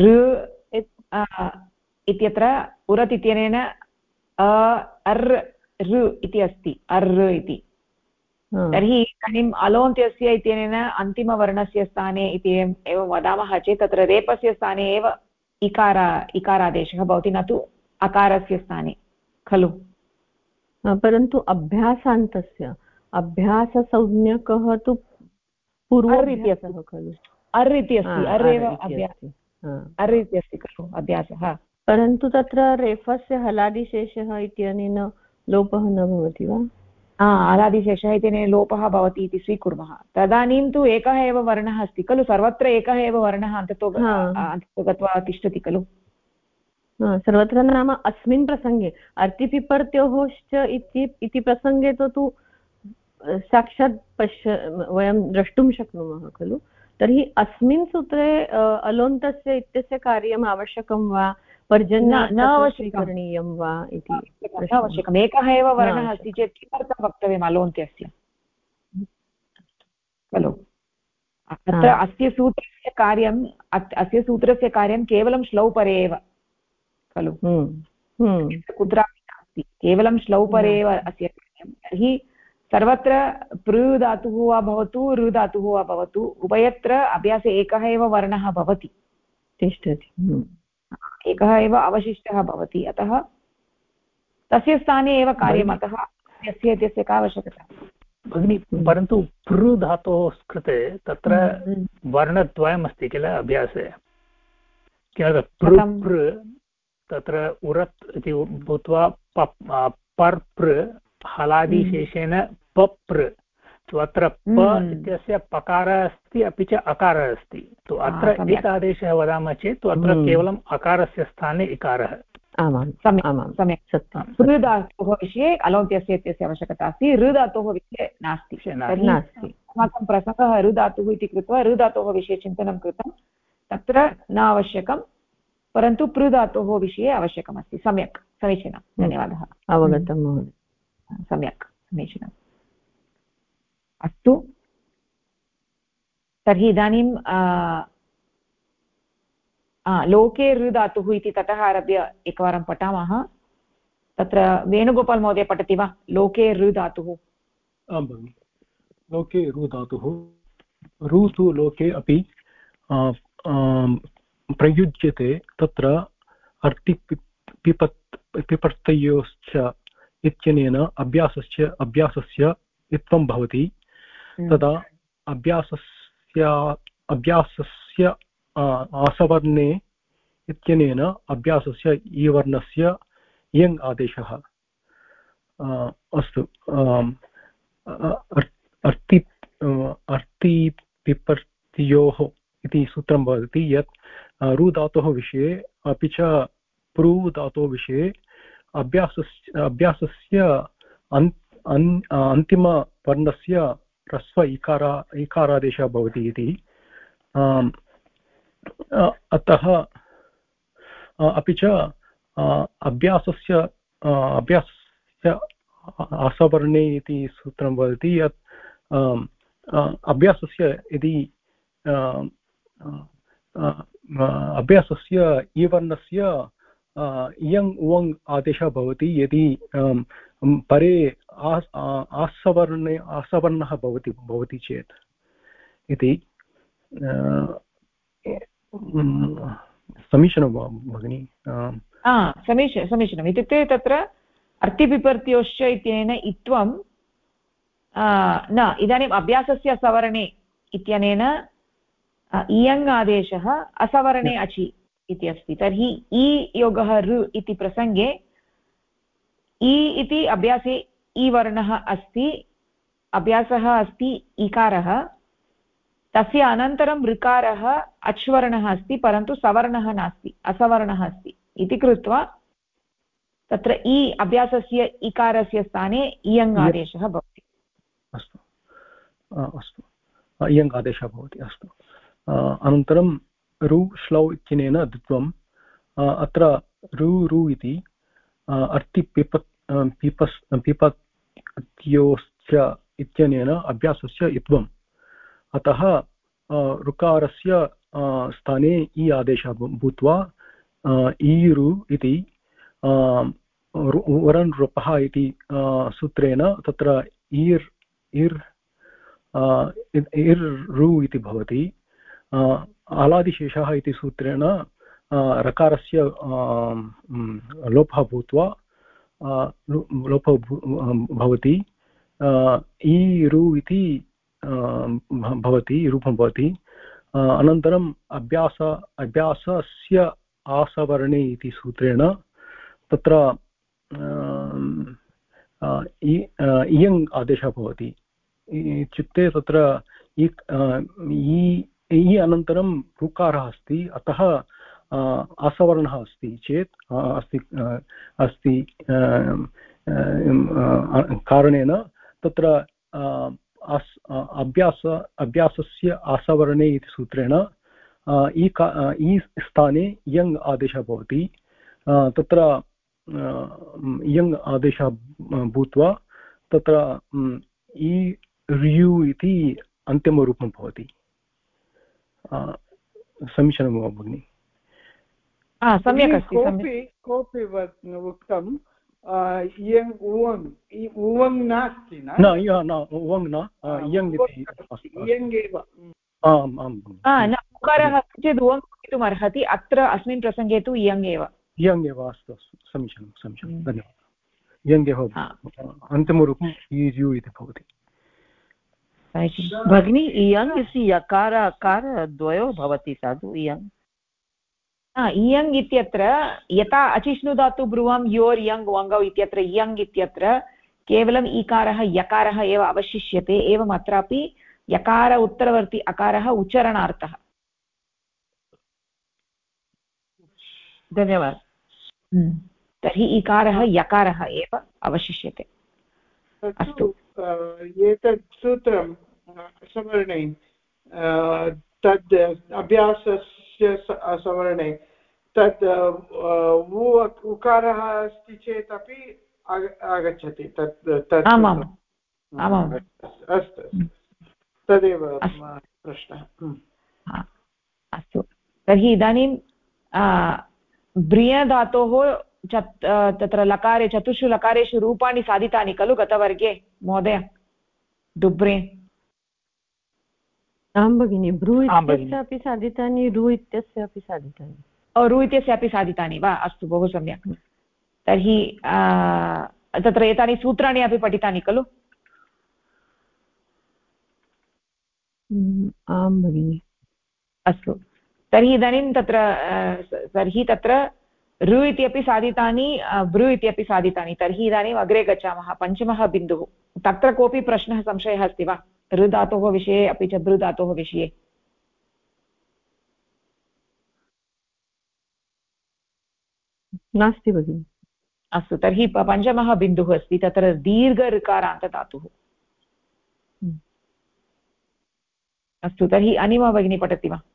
इत्यत्र उरत् इत्यनेन अर् ऋ इति अस्ति अर् इति तर्हि इदानीम् अलोन्त्यस्य इत्यनेन अन्तिमवर्णस्य स्थाने इति एवं वदामः चेत् तत्र रेपस्य स्थाने एव इकारादेशः भवति, न तु अकारस्य स्थाने खलु। परन्तु अभ्यासान्तस्य अभ्याससंज्ञकः तु पूर्वाभ्यासः खलु। अर् इति अस्ति, अर् एव अर् इति अस्ति खलु अभ्यासः। परन्तु तत्र रेफस्य हलादिशेषः इत्यनेन लोपः न भवति वा? हलादिशेषः इत्यनेन लोपः भवति इति स्वीकुर्मः, तदानीं तु एकः एव वर्णः अस्ति खलु, सर्वत्र एकः एव वर्णः अन्ततो गत्वा तिष्ठति खलु। सर्वत्र नाम अस्मिन् प्रसङ्गे अर्तिपिपर्त्योश्च इति प्रसङ्गे तु साक्षात् वयं द्रष्टुं शक्नुमः खलु। तर्हि अस्मिन् सूत्रे अलोन्तस्य इत्यस्य कार्यम् आवश्यकं वा, पर्जन्यं स्वीकरणीयं वा इति आवश्यकम्। एकः एव वर्णः अस्ति चेत् किमर्थं वक्तव्यम् अलोन्त्यस्य खलु। अत्र अस्य सूत्रस्य कार्यं केवलं श्लौपरे एव खलु, कुत्रापि नास्ति, केवलं श्लौपरे एव अस्य कार्यं। तर्हि सर्वत्र पृ धातुः वा भवतु ऋ धातुः वा भवतु, उभयत्र अभ्यासे एकः एव वर्णः भवति, तिष्ठति, एकः एव अवशिष्टः भवति, अतः तस्य स्थाने एव कार्यम्, अतः यस्य का आवश्यकता भगिनी। परन्तु पृ धातोः कृते तत्र वर्णद्वयमस्ति किल अभ्यासे, किमर्थं पृ तत्र उरत् इति भूत्वा पर्पृ हलादिशेषेण पप्र, अत्र प इत्यस्य पकारः अस्ति अपि च अकारः अस्ति, तु अत्र एतादेशः वदामः चेत् अत्र केवलम् अकारस्य स्थाने इकारः। सम्यक् सत्यं। पृ धातोः विषये अलोन्त्यस्य इत्यस्य आवश्यकता अस्ति, ऋ धातोः विषये नास्ति। अस्माकं प्रसङ्गः ऋ धातुः इति कृत्वा ऋ धातोः विषये चिन्तनं कृतं, तत्र न आवश्यकं, परन्तु पृ धातोः विषये आवश्यकमस्ति। सम्यक्, समीचीनं, धन्यवादः, अवगतं महोदय। सम्यक्, समीचीनम्। अस्तु, तर्हि इदानीं लोके ऋ धातुः इति ततः आरभ्य एकवारं पठामः। तत्र वेणुगोपाल् महोदय पठति वा? लोके ऋ धातुः। आं भगिनि। लोके ऋ धातुः, ऋ तु लोके अपि प्रयुज्यते, तत्र पिपर्तयोश्च इत्यनेन अभ्यासस्य इत्थं भवति, तदा अभ्यासस्य आसवर्णे इत्यनेन अभ्यासस्य ईवर्णस्य यङ् आदेशः। अस्तु, अर्तिपिपर्त्योः इति सूत्रं वदति यत् ऋ धातोः विषये अपि च पृ धातोः विषये अभ्यासस्य अन्तिमवर्णस्य ह्रस्व इकारादेशः भवति इति। अतः अपि च अभ्यासस्य आसवर्णे इति सूत्रं वदति यत् अभ्यासस्य यदि अभ्यासस्य ईवर्णस्य इयङ् उवङ् आदेशः भवति यदि परे आसवर्णः भवति चेत् इति। समीचीनं वा भगिनि? समीचीनम्। इत्युक्ते तत्र अर्तिपिपर्त्योश्च इत्यनेन इत्वं न, इदानीम् अभ्यासस्य सवर्णे इत्यनेन इयङ् आदेशः, असवर्णे अचि इति अस्ति। तर्हि इ योगः ऋ इति प्रसङ्गे इ इति अभ्यासे इ वर्णः अस्ति, अभ्यासः अस्ति इकारः, तस्य अनन्तरं ऋकारः अच्वर्णः अस्ति, परन्तु सवर्णः नास्ति, असवर्णः अस्ति इति कृत्वा तत्र इ अभ्यासस्य इकारस्य स्थाने इयङ् आदेशः भवति। अस्तु, अस्तु, इयङ् आदेशः भवति। अस्तु, अनन्तरं ऋ श्लौ इत्यनेन द्वित्वम्, अत्र ऋ इति पिपत्योश्च इत्यनेन अभ्यासस्य इत्वम्, अतः ऋकारस्य स्थाने इ आदेशः भूत्वा ईरु इति वरन् रूपः इति सूत्रेण तत्र इर् ऋ इति भवति। आलादिशेषः इति सूत्रेण रकारस्य लोपः भूत्वा लोपः भवति ईरु इति भवति रूपं भवति अनन्तरम् अभ्यासस्य आसवर्णे इति सूत्रेण तत्र इयङ् आदेशः भवति इत्युक्ते तत्र इ अनन्तरं ऋकारः अस्ति अतः आसवर्णः अस्ति चेत् अस्ति कारणेन तत्र अभ्यासस्य आसवर्णे इति सूत्रेण ई स्थाने यङ् आदेशः भवति तत्र यङ् आदेशः भूत्वा तत्र इ र्यु इति अन्तिमरूपं भवति समीचीनं वा भगिनि सम्यक् अस्ति कोऽपि उक्तं इयङ् उवङ् नास्ति न उवङ् न इयङ् इति इयङ् एव आम् आम् न उकारः अस्ति चेत् उवङ् भवितुम् अर्हति अत्र अस्मिन् प्रसङ्गे तु इयङ् एव अस्तु समीचीनं धन्यवादः इयङ् एव अन्तिमरूपम् ईर्यु इति भवति भगिनी इयङ् इति यकार अकार द्वयो भवति साधु इयङ् इयङ् इत्यत्र यथा अचिष्णुधातु ब्रुवं योर् यङ् वङ्गौ इत्यत्र इयङ् इत्यत्र केवलम् ईकारः यकारः एव अवशिष्यते एवम् अत्रापि यकार उत्तरवर्ति अकारः उच्चारणार्थः धन्यवादः तर्हि इकारः यकारः एव अवशिष्यते अस्तु एतत् सूत्रं सवर्णे तद् अभ्यासस्य सवर्णे तद् उकारः अस्ति चेत् अपि आगच्छति तत् आमाम् अस्तु तदेव प्रश्नः अस्तु तर्हि इदानीं ब्रियधातोः तत्र लकारे चतुर्षु लकारेषु रूपाणि साधितानि खलु गतवर्गे महोदय डुब्रे आं भगिनि ब्रू इत्यस्यापि साधितानि रु इत्यस्यापि साधितानि रु इत्यस्यापि साधितानि वा अस्तु बहु सम्यक् तर्हि तत्र एतानि सूत्राणि अपि पठितानि खलु आं भगिनि अस्तु तर्हि इदानीं तत्र ऋ इत्यपि साधितानि भृ इत्यपि साधितानि तर्हि इदानीम् अग्रे गच्छामः पञ्चमः बिन्दुः तत्र कोऽपि प्रश्नः संशयः अस्ति वा ऋ धातोः विषये अपि च भृ धातोः विषये नास्ति भगिनि अस्तु तर्हि पञ्चमः बिन्दुः अस्ति तत्र दीर्घ ऋकारान्तधातुः अस्तु तर्हि अनिमा भगिनी पठति वा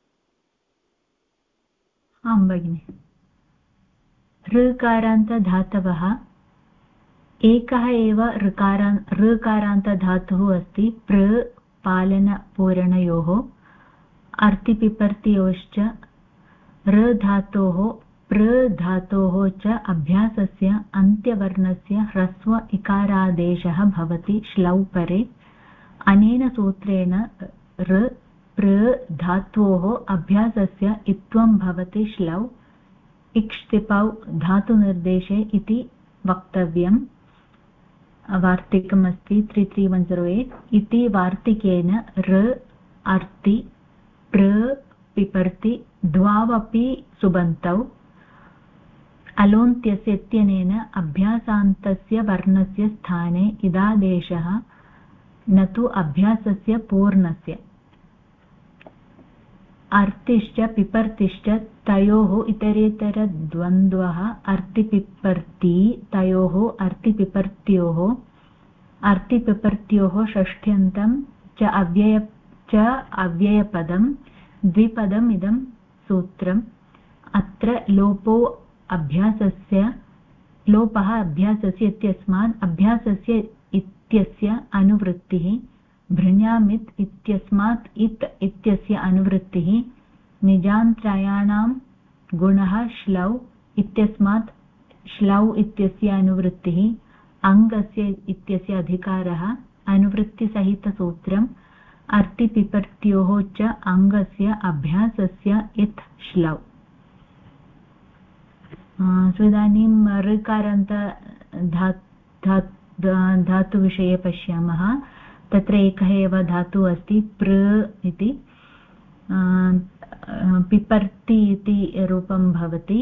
आं भगिनि ऋकारान्तधातवः एकः एव ऋकारान्तधातुः अस्ति प्र पालनपूरणयोः अर्तिपिपर्तियोश्च ऋ धातोः प्र धातोः च अभ्यासस्य अन्त्यवर्णस्य ह्रस्व इकारादेशः भवति श्लौ परे अनेन सूत्रेण ऋ प्र धात्वोः अभ्यासस्य इत्वं भवति श्लौ इक्ष्तिपौ धातुनिर्देशे इति वक्तव्यम् वार्तिकमस्ति 33108 इति वार्तिकेन ऋ अर्ति प्र पिपर्ति द्वावपि सुबन्तौ अलोन्त्यस्य इत्यनेन अभ्यासान्तस्य वर्णस्य स्थाने इदादेशः न तु अभ्यासस्य पूर्णस्य अर्तिश्च पिपर्तिश्च तयोः इतरेतरद्वन्द्वः अर्तिपिपर्ति तयोः अर्तिपिपर्त्योः षष्ठ्यन्तं च अव्ययपदं द्विपदम् इदं सूत्रम् अत्र लोपः अभ्यासस्य इत्यस्मात् अभ्यासस्य इत्यस्य अनुवृत्तिः भृण्यामित् इत्यस्मात् इत् इत्यस्य अनुवृत्तिः निजान्त्रायाणां गुणः श्लौ इत्यस्मात् श्लौ इत्यस्य अनुवृत्तिः अङ्गस्य इत्यस्य अधिकारः अनुवृत्तिसहितसूत्रम् अर्तिपिपर्त्योः च अङ्गस्य अभ्यासस्य इत् श्लौ सो इदानीं ऋकारान्त धातुविषये पश्यामः। तत्र एकः एव धातुः अस्ति पृ इति। पिपर्ति इति रूपं भवति।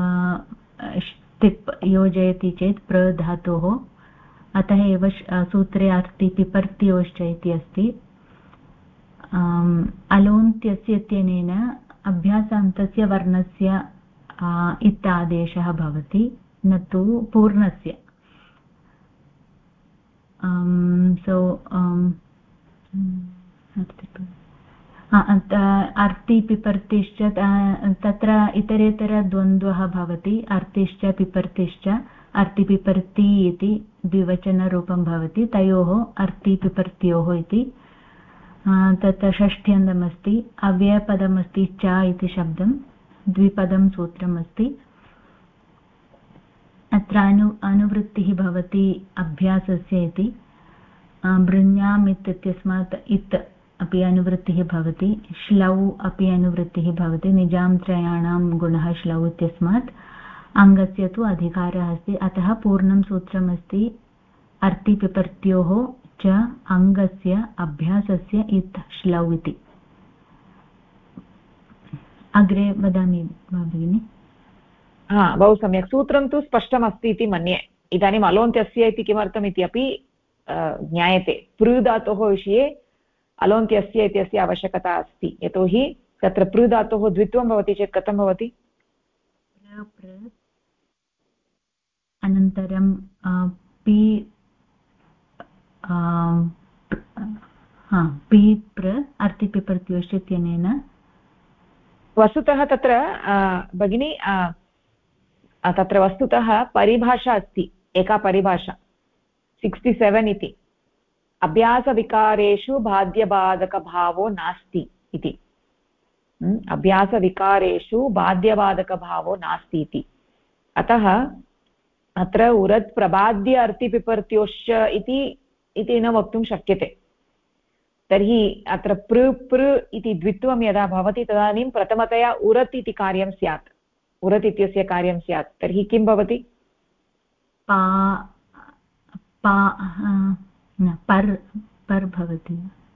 तिप् योजयति चेत् प्र धातोः, अतः एव सूत्रे अर्ति पिपर्त्योश्च इति अस्ति। अलोन्त्यस्य इत्यनेन अभ्यासान्तस्य वर्णस्य इत् आदेशः भवति, न तु पूर्णस्य। अर्ति पिपर्तिश्च तत्र इतरेतरद्वन्द्वः भवति। अर्तिश्च पिपर्तिश्च, अर्तिपिपर्ति इति द्विवचनरूपं भवति। तयोः अर्तिपिपर्त्योः इति। तत्र षष्ठ्यन्तमस्ति, अव्ययपदमस्ति च इति शब्दं, द्विपदं सूत्रमस्ति। अत्र अनुवृत्तिः भवति अभ्यासस्य इति। भृण्याम् इत्यस्मात् इत् अपि अनुवृत्तिः भवति, श्लौ अपि अनुवृत्तिः भवति। निजां त्रयाणां गुणः श्लौ इत्यस्मात्। अङ्गस्य तु अधिकारः अस्ति, अतः पूर्णं सूत्रमस्ति अर्तिपिपर्त्योः च अङ्गस्य अभ्यासस्य इत् श्लौ इति। अग्रे वदामि वा भगिनि? बहु सम्यक्। सूत्रं तु स्पष्टमस्ति इति मन्ये। इदानीम् अलोन्त्यस्य इति किमर्थम् इति अपि ज्ञायते। पृ धातोः विषये अलोन्त्यस्य इत्यस्य आवश्यकता अस्ति, यतोहि तत्र पृ धातोः द्वित्वं भवति चेत् कथं भवति? अनन्तरं पि प्र अर्तिपिपर्त्योश्च इत्यनेन वस्तुतः तत्र भगिनी तत्र वस्तुतः परिभाषा अस्ति, एका परिभाषा 67 इति। अभ्यासविकारेषु बाध्यबाधकभावो नास्ति इति। अभ्यासविकारेषु बाध्यबाधकभावो नास्ति इति। अतः अत्र उरत् प्रबाद्य अर्तिपिपर्त्योश्च इति न वक्तुं शक्यते। तर्हि अत्र पृ पृ इति द्वित्वं यदा भवति तदानीं प्रथमतया उरत् इति कार्यं स्यात्, उरत् इत्यस्य कार्यं स्यात्। तर्हि किं भवति? पर् भवति।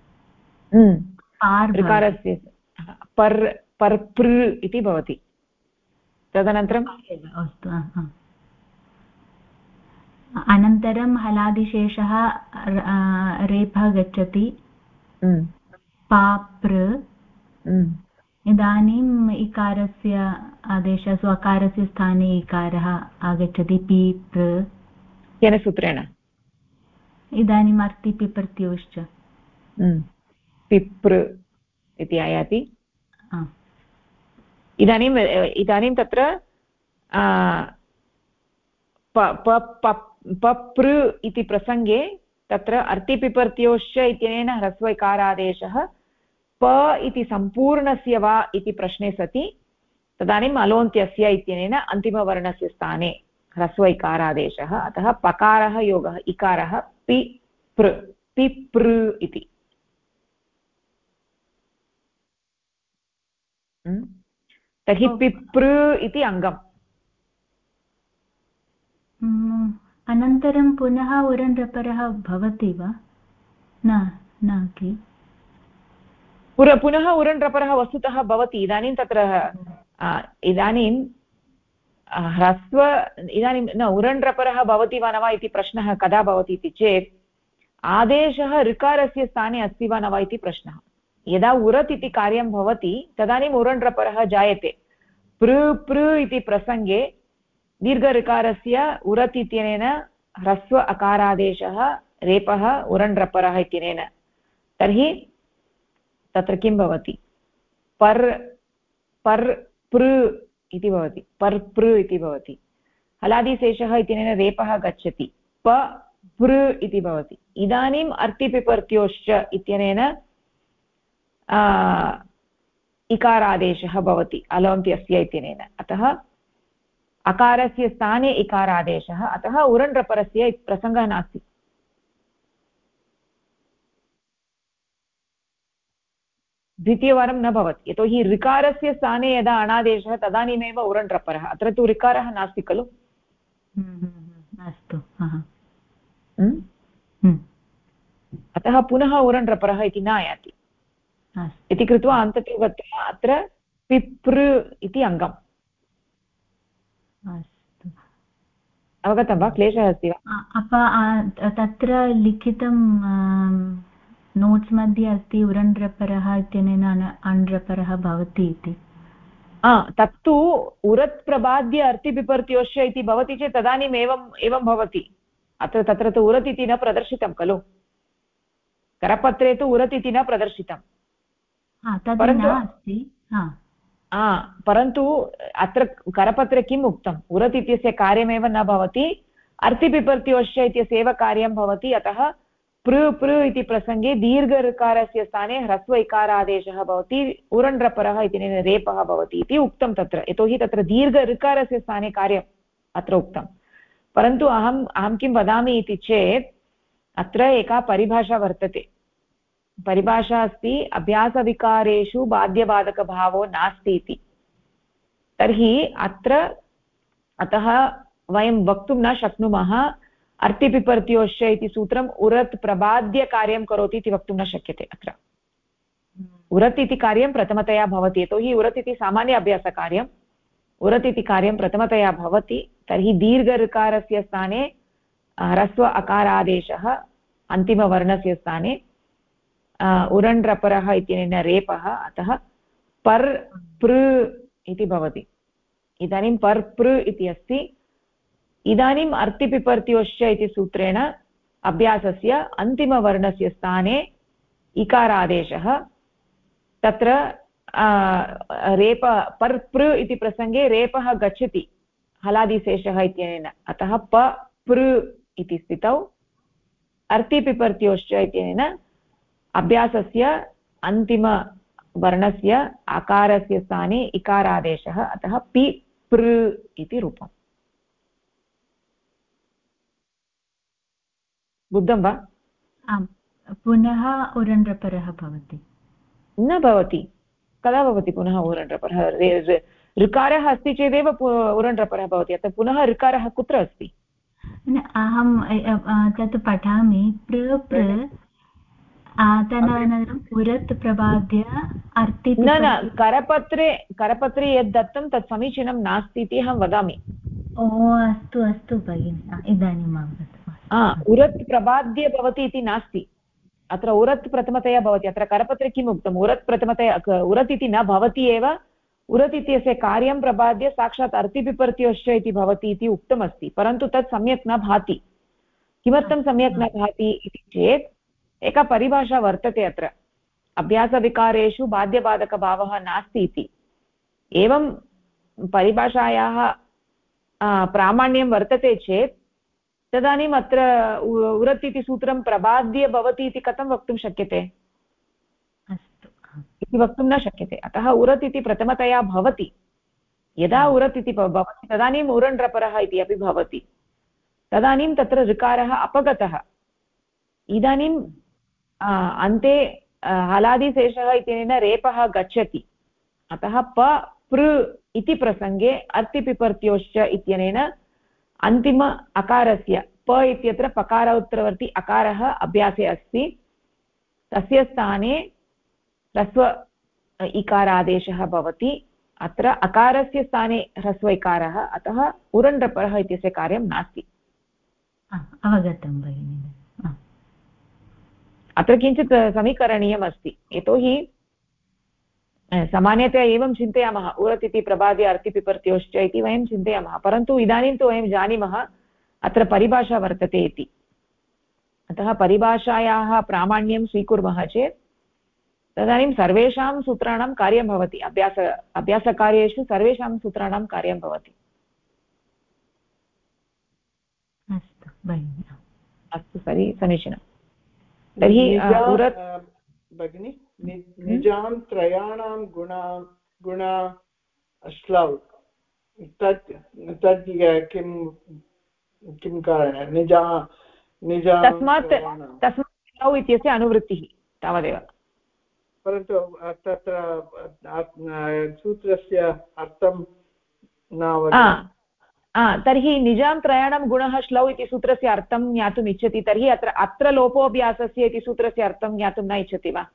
ऋकारस्य पर् पृ इति भवति। तदनन्तरं अस्तु, अनन्तरं हलादिशेषः रेफः गच्छति, पाप्र। इदानीम् इकारस्य आदेशः, स्वकारस्य स्थाने इकारः आगच्छति, पीप्र। केन सूत्रेण? इदानीम् अर्तिपिपर्त्योश्च पिप्र इति आयाति। इदानीं तत्र पप्र इति प्रसङ्गे तत्र अर्तिपिपर्त्योश्च इत्यनेन ह्रस्वैकारादेशः प इति सम्पूर्णस्य वा इति प्रश्ने सति तदानीम् अलोन्त्यस्य इत्यनेन अन्तिमवर्णस्य स्थाने ह्रस्वैकारादेशः। अतः पकारः योगः इकारः पिप्र पिप्र इति। तर्हि पिप्र इति अङ्गम्। अनन्तरं पुनः उरण्रपरः भवति वा? न किल पुनः उरण्रपरः वस्तुतः भवति। इदानीं तत्र इदानीं न उरण्रपरः भवति वा न वा इति प्रश्नः कदा भवति इति चेत् आदेशः ऋकारस्य स्थाने अस्ति वा न वा इति प्रश्नः। यदा उरत् इति कार्यं भवति तदानीम् उरण्रपरः जायते। पृ पृ इति प्रसङ्गे दीर्घऋकारस्य उरत् इत्यनेन ह्रस्व अकारादेशः रेपः उरण्रपरः इत्यनेन। तर्हि तत्र किं भवति? पर् पृ इति भवति, पर् पृ इति भवति। हलादिशेषः इत्यनेन रेपः गच्छति, प पृ इति भवति। इदानीम् अर्तिपिपर्त्योश्च इत्यनेन इकारादेशः भवति अलोन्त्यस्य इत्यनेन। अतः अकारस्य स्थाने इकारादेशः, अतः उरण्रपरस्य प्रसङ्गः नास्ति। द्वितीयवारं न भवति, यतोहि ऋकारस्य स्थाने यदा अणादेशः तदानीमेव उरण्ड्रपरः, अत्र तु ऋकारः नास्ति खलु। अस्तु, अतः पुनः उरण्ड्रपरः इति न आयाति इति कृत्वा अन्ततो गत्वा अत्र पिपृ इति अङ्गम्। अस्तु, अवगतं वा? क्लेशः अस्ति वा? तत्र लिखितं नोट्स् मध्ये अस्ति उरण्ड्रपरः इत्यनेन अण्ड्रपरः भवति इति। तत्तु उरत् प्रबाद्य अर्तिपिपर्त्योश्च इति भवति चेत् तदानीम् एवं भवति। तत्र तु उरत् इति न प्रदर्शितं खलु, करपत्रे तु उरत् इति न प्रदर्शितं, परन्तु अत्र करपत्रे किम् उक्तम्, उरत् इत्यस्य कार्यमेव न भवति, अर्तिपिपर्त्योश्च इत्यस्य एव कार्यं भवति। अतः पृ इति प्रसङ्गे दीर्घऋकारस्य स्थाने ह्रस्व इकारादेशः भवति, उरण्ड्रपरः इत्यनेन रेपः भवति इति उक्तं तत्र, यतोहि तत्र दीर्घऋकारस्य स्थाने कार्यम् अत्र उक्तं। परन्तु अहं किं वदामि इति चेत् अत्र एका परिभाषा वर्तते। परिभाषा अस्ति अभ्यासविकारेषु बाध्यबाधकभावो नास्ति इति। तर्हि अतः वयं वक्तुं न शक्नुमः अर्तिपिपर्त्योश्च इति सूत्रम् उरत् प्रबाद्य कार्यं करोति इति वक्तुं न शक्यते। अत्र उरत् इति कार्यं प्रथमतया भवति, यतोहि उरत् इति सामान्य अभ्यासकार्यम्, उरत् इति कार्यं प्रथमतया भवति। तर्हि दीर्घऋकारस्य स्थाने ह्रस्व अकारादेशः, अन्तिमवर्णस्य स्थाने उरण्ड्रपरः इत्यनेन रेपः, अतः पर् पृ इति भवति। इदानीं पर् पृ इति अस्ति। इदानीम् अर्तिपिपर्त्योश्च इति सूत्रेण अभ्यासस्य अन्तिमवर्णस्य स्थाने इकारादेशः, तत्र रेप पर् पृ इति प्रसङ्गे रेपः गच्छति हलादिशेषः इत्यनेन, अतः प पृ इति स्थितौ अर्तिपिपर्त्योश्च इत्यनेन अभ्यासस्य अन्तिमवर्णस्य आकारस्य स्थाने इकारादेशः, अतः पि पृ इति रूपम्। बुद्धं वा? आम्, पुनः उरण्ड्रपरः भवति? न भवति। कदा भवति पुनः उरण्ड्रपरः? ऋकारः अस्ति चेदेव उरण्ड्रपरः भवति। अत्र पुनः ऋकारः कुत्र अस्ति? अहं तत् पठामि। पृ तदनन्तरम् उरत् प्रबाद्य अर्ति न करपत्रे यद् दत्तं तत् समीचीनं नास्ति इति अहं वदामि। अस्तु भगिनि, इदानीम् अवगतम्। उरत् प्रबाद्य भवति इति नास्ति, अत्र उरत् प्रथमतया भवति। अत्र करपत्रे किम् उक्तम्, उरत् प्रथमतया, उरत् इति न भवति एव, उरत् इत्यस्य कार्यं प्रबाद्य साक्षात् अर्तिपिपर्त्योश्च इति भवति इति उक्तमस्ति, परन्तु तत् सम्यक् न भाति। किमर्थं सम्यक् न भाति इति चेत् एका परिभाषा वर्तते अत्र, अभ्यासविकारेषु बाध्यबाधकभावः नास्ति इति। एवं परिभाषायाः प्रामाण्यं वर्तते चेत् तदानीम् अत्र उरत् इति सूत्रं प्रबाद्य भवति इति कथं वक्तुं शक्यते? इति वक्तुं न शक्यते। अतः उरत् इति प्रथमतया भवति। यदा उरत् इति भवति तदानीम् उरण्ड्रपरः इति अपि भवति, तदानीं तत्र ऋकारः अपगतः। इदानीं अन्ते हलादिशेषः इत्यनेन रेपः गच्छति, अतः प पृ इति प्रसङ्गे अर्तिपिपर्त्योश्च इत्यनेन अन्तिम अकारस्य प इत्यत्र पकारोत्तरवर्ती अकारः अभ्यासे अस्ति, तस्य स्थाने ह्रस्व इकारादेशः भवति। अत्र अकारस्य स्थाने ह्रस्व इकारः, अतः उरण्ड्रपरः इत्यस्य कार्यं नास्ति। अवगतं भगिनि। अत्र किञ्चित् समीकरणीयम् अस्ति, यतोहि सामान्यतया एवं चिन्तयामः, उरत् इति प्रबाद्य अर्तिपिपर्त्योश्च इति वयं चिन्तयामः, परन्तु इदानीं तु वयं जानीमः अत्र परिभाषा वर्तते इति। अतः परिभाषायाः प्रामाण्यं स्वीकुर्मः चेत् तदानीं सर्वेषां सूत्राणां कार्यं भवति, अभ्यासकार्येषु सर्वेषां सूत्राणां कार्यं भवति। अस्तु भगिनि, अस्तु, समीचीनं। तर्हि भगिनि, निजां त्रयाणां गुणा श्लौ, तत् किं कारणेन? तस्मात् श्लौ इत्यस्य अनुवृत्तिः, तावदेव। परन्तु तत्र सूत्रस्य अर्थं न वदति। तर्हि निजां त्रयाणां गुणः श्लौ इति सूत्रस्य अर्थं ज्ञातुम् इच्छति तर्हि अत्र लोपोऽभ्यासस्य इति सूत्रस्य अर्थं ज्ञातुं न इच्छति वा?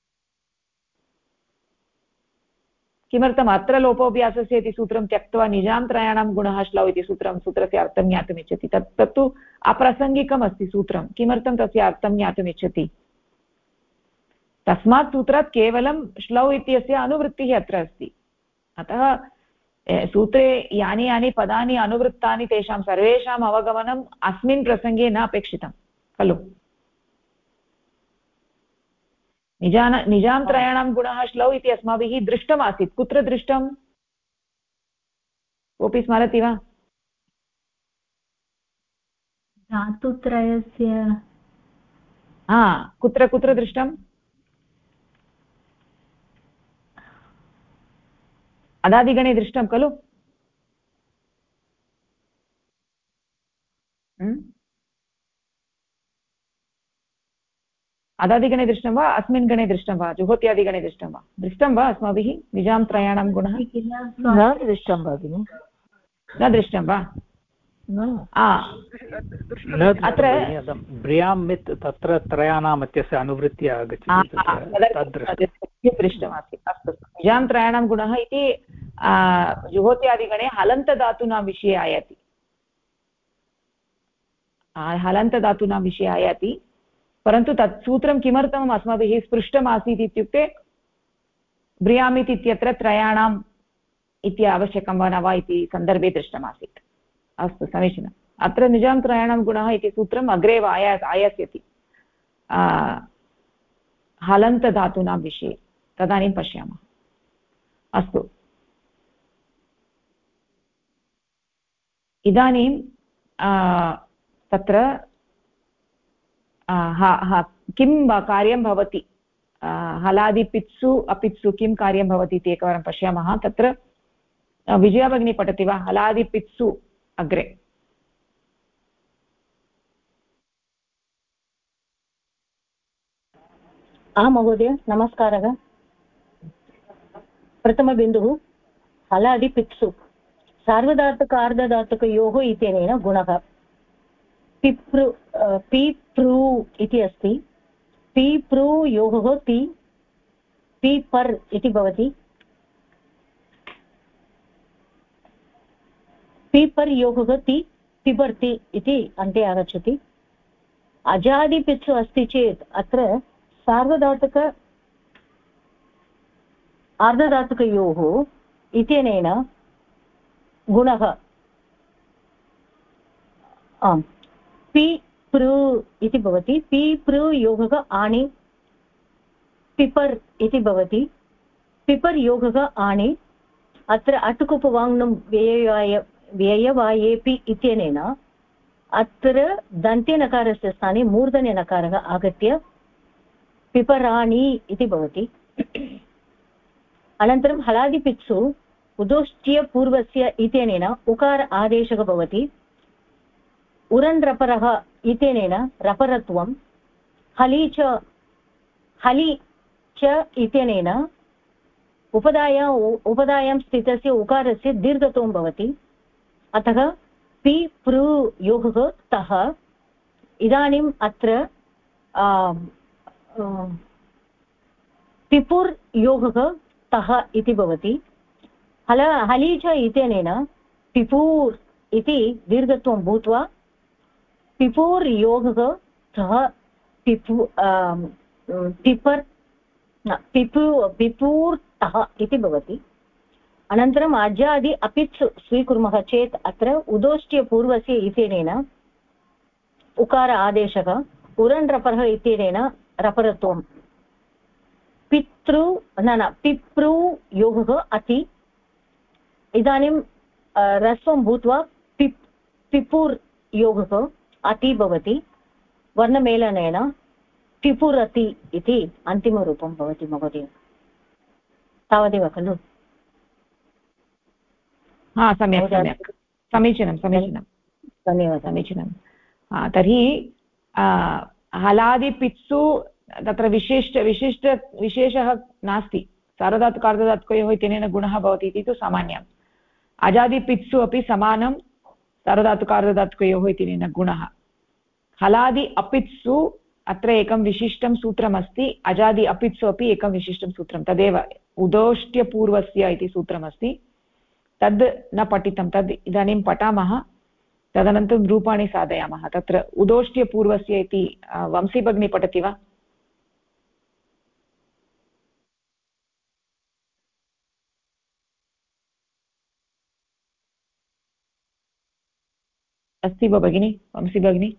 किमर्थम् अत्र लोपोऽभ्यासस्य इति सूत्रं त्यक्त्वा निजां त्रयाणां गुणः श्लौ इति सूत्रस्य अर्थं ज्ञातुम् इच्छति? तत्तु अप्रासङ्गिकम् अस्ति सूत्रं। किमर्थं तस्य अर्थं ज्ञातुम् इच्छति? तस्मात् सूत्रात् केवलं श्लौ इत्यस्य अनुवृत्तिः अत्र अस्ति। अतः सूत्रे यानि यानि पदानि अनुवृत्तानि तेषां सर्वेषाम् अवगमनम् अस्मिन् प्रसङ्गे न अपेक्षितं खलु। निजां त्रयाणां गुणः श्लौ इति अस्माभिः दृष्टमासीत्। कुत्र दृष्टं? कोऽपि स्मरति वा? धातुत्रयस्य कुत्र कुत्र दृष्टम्? अदादिगणे दृष्टं खलु। अदादिगणे दृष्टं वा अस्मिन् गणे दृष्टं वा जुहोत्यादिगणे दृष्टं वा? दृष्टं वा अस्माभिः निजां त्रयाणां गुणः? न दृष्टं भगिनि। न दृष्टं वा? अत्र ब्रियामित् तत्र त्रयाणाम् इत्यस्य अनुवृत्तिः आगच्छति दृष्टमासीत्। अस्तु, निजां त्रयाणां गुणः इति जुहोत्यादिगणे हलन्तधातूनां विषये आयाति। हलन्तधातूनां विषये आयाति, परन्तु तत् सूत्रं किमर्थम् अस्माभिः स्पृष्टमासीत् इत्युक्ते ब्रियामित् इत्यत्र त्रयाणाम् इति आवश्यकं वा न वा इति सन्दर्भे दृष्टमासीत्। अस्तु, समीचीनम्। अत्र निजां त्रयाणां गुणः इति सूत्रम् अग्रे एव आयास्यति हलन्तधातूनां विषये, तदानीं पश्यामः। अस्तु, इदानीं तत्र किं कार्यं भवति, हलादिपित्सु अपित्सु किं कार्यं भवति इति एकवारं पश्यामः। तत्र विजया भगिनी पठति वा? हलादिपित्सु अग्रे। महोदय नमस्कारः। प्रथमबिन्दुः हलादिपित्सु सार्वधातुक अर्धधातुकयोः इत्यनेन गुणः। पिपृ इति अस्ति। पिपृ योगः ति पिपर् इति भवति। पिपर् योगः ति पिबर्ति इति अन्ते आगच्छति। अजादिपित्सु अस्ति चेत् अत्र सार्वधातुक अर्धधातुकयोः इत्यनेन गुणः पिपृ इति भवति। पिपृ योगः आणि पिपर् इति भवति। पिपर् योगः आणि अत्र अटुकुपवाङ्नं व्ययवायेपि इत्यनेन अत्र दन्त्यनकारस्य स्थाने मूर्धन्यनकारः आगत्य पिपराणि इति भवति। अनन्तरं हलादिपित्सु उदोष्ट्यपूर्वस्य इत्यनेन उकार आदेशः भवति। उरन् रपरः इत्यनेन रपरत्वं। हलि च इत्यनेन उपधायां स्थितस्य उकारस्य दीर्घत्वं भवति। अतः पि पृ योगः तः। इदानीम् अत्र पिपुर् योगः तः इति भवति। हलि च इत्यनेन पिपूर् इति दीर्घत्वं भूत्वा पिपूर् योगः तः पिपूर्तः इति भवति। अनन्तरम् अजादि अपित्सु स्वीकुर्मः चेत् अत्र उदोष्ट्यपूर्वस्य इत्यनेन उकार आदेशः। उरन् रपरः इत्यनेन रपरत्वं। पिपृ योगः अति। इदानीं ह्रस्वं भूत्वा पिपुर् योगः अति भवति। वर्णमेलनेन पिपुरति इति अन्तिमरूपं भवति महोदय। तावदेव खलु? सम्यक् सम्यक्, समीचीनं समीचीनं, धन्यवादः। समीचीनं। तर्हि हलादिपित्सु तत्र विशेषः नास्ति। सार्वधातुकार्धधातुकयोः इत्यनेन गुणः भवति इति तु सामान्यम्। अजादिपित्सु अपि समानं सार्वधातुकार्धधातुकयोः इत्यनेन गुणः। हलादि अपित्सु अत्र एकं विशिष्टं सूत्रमस्ति, अजादि अपित्सु अपि एकं विशिष्टं सूत्रं, तदेव उदोष्ट्यपूर्वस्य इति सूत्रमस्ति। तद् न पठितं, तद् इदानीं पठामः, तदनन्तरं रूपाणि साधयामः। तत्र उदोष्ट्यपूर्वस्य इति वंशी भगिनी पठति वा? अस्ति वा भगिनी, वंशी भगिनी?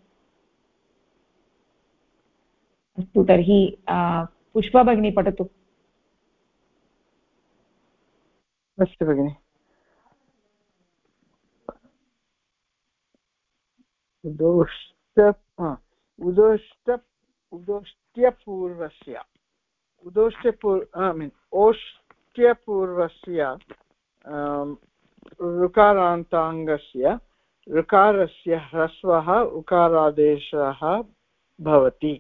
अस्तु, तर्हि पुष्पा भगिनी पठतु। अस्तु भगिनि। उदोष्ट्यपूर्वस्य ओष्ट्यपूर्वस्य ऋकारान्ताङ्गस्य ऋकारस्य ह्रस्वः उकारादेशः भवति।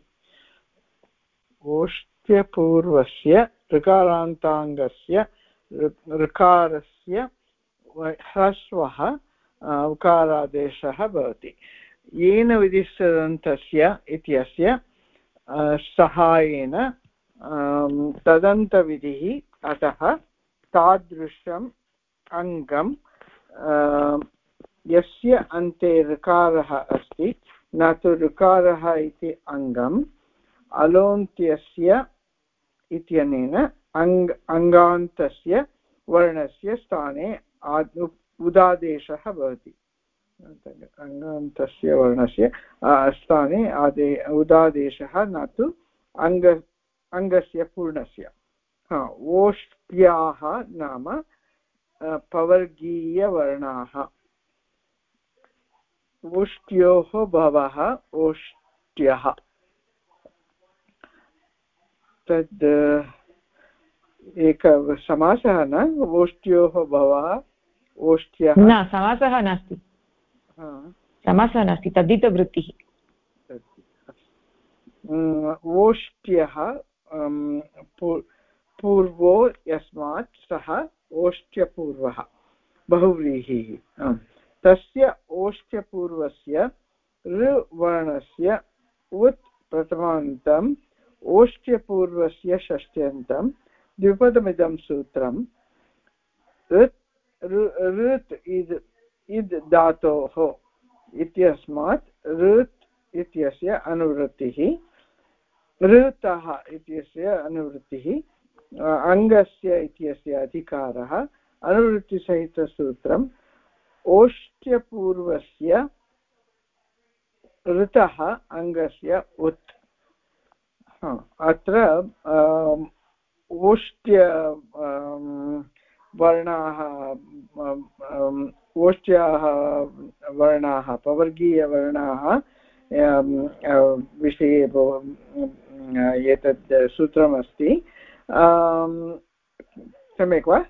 ओष्ट्यपूर्वस्य ऋकारान्ताङ्गस्य ऋकारस्य ह्रस्वः उकारादेशः भवति। येन विधिस्तदन्तस्य इत्यस्य सहायेन तदन्तविधिः, अतः तादृशम् अङ्गं यस्य अन्ते ऋकारः अस्ति न तु ऋकारः इति अङ्गम् अलोन्त्यस्य इत्यनेन अङ्गान्तस्य वर्णस्य स्थाने उदादेशः भवति। अङ्गान्तस्य वर्णस्य स्थाने उदादेशः न तु अङ्गस्य पूर्णस्य। ओष्ट्याः नाम पवर्गीयवर्णाः। ओष्ट्योः भवः ओष्ट्यः। तद् एकः समासः न? ओष्ट्योः भवः ओष्ट्यः न, समासः नास्ति, समासः नास्ति, तद्धितवृत्तिः। ओष्ट्यः पूर्वो यस्मात् सः ओष्ट्यपूर्वः बहुव्रीहिः। तस्य ओष्ट्यपूर्वस्य ऋवर्णस्य उत् प्रथमान्तम् ओष्ट्यपूर्वस्य षष्ट्यन्तं द्विपदमिदं सूत्रम् ऋत् इद् धातोः इत्यस्मात् ऋत् इत्यस्य अनुवृत्तिः, ऋतः इत्यस्य अनुवृत्तिः, अङ्गस्य इत्यस्य अधिकारः, अनुवृत्तिसहितसूत्रम् ओष्ट्यपूर्वस्य ऋतः अङ्गस्य उत्। अत्र ओष्ट्य वर्णाः ओष्ट्याः वर्णाः पवर्गीयवर्णाः विषये एतत् सूत्रमस्ति। सम्यक् वा?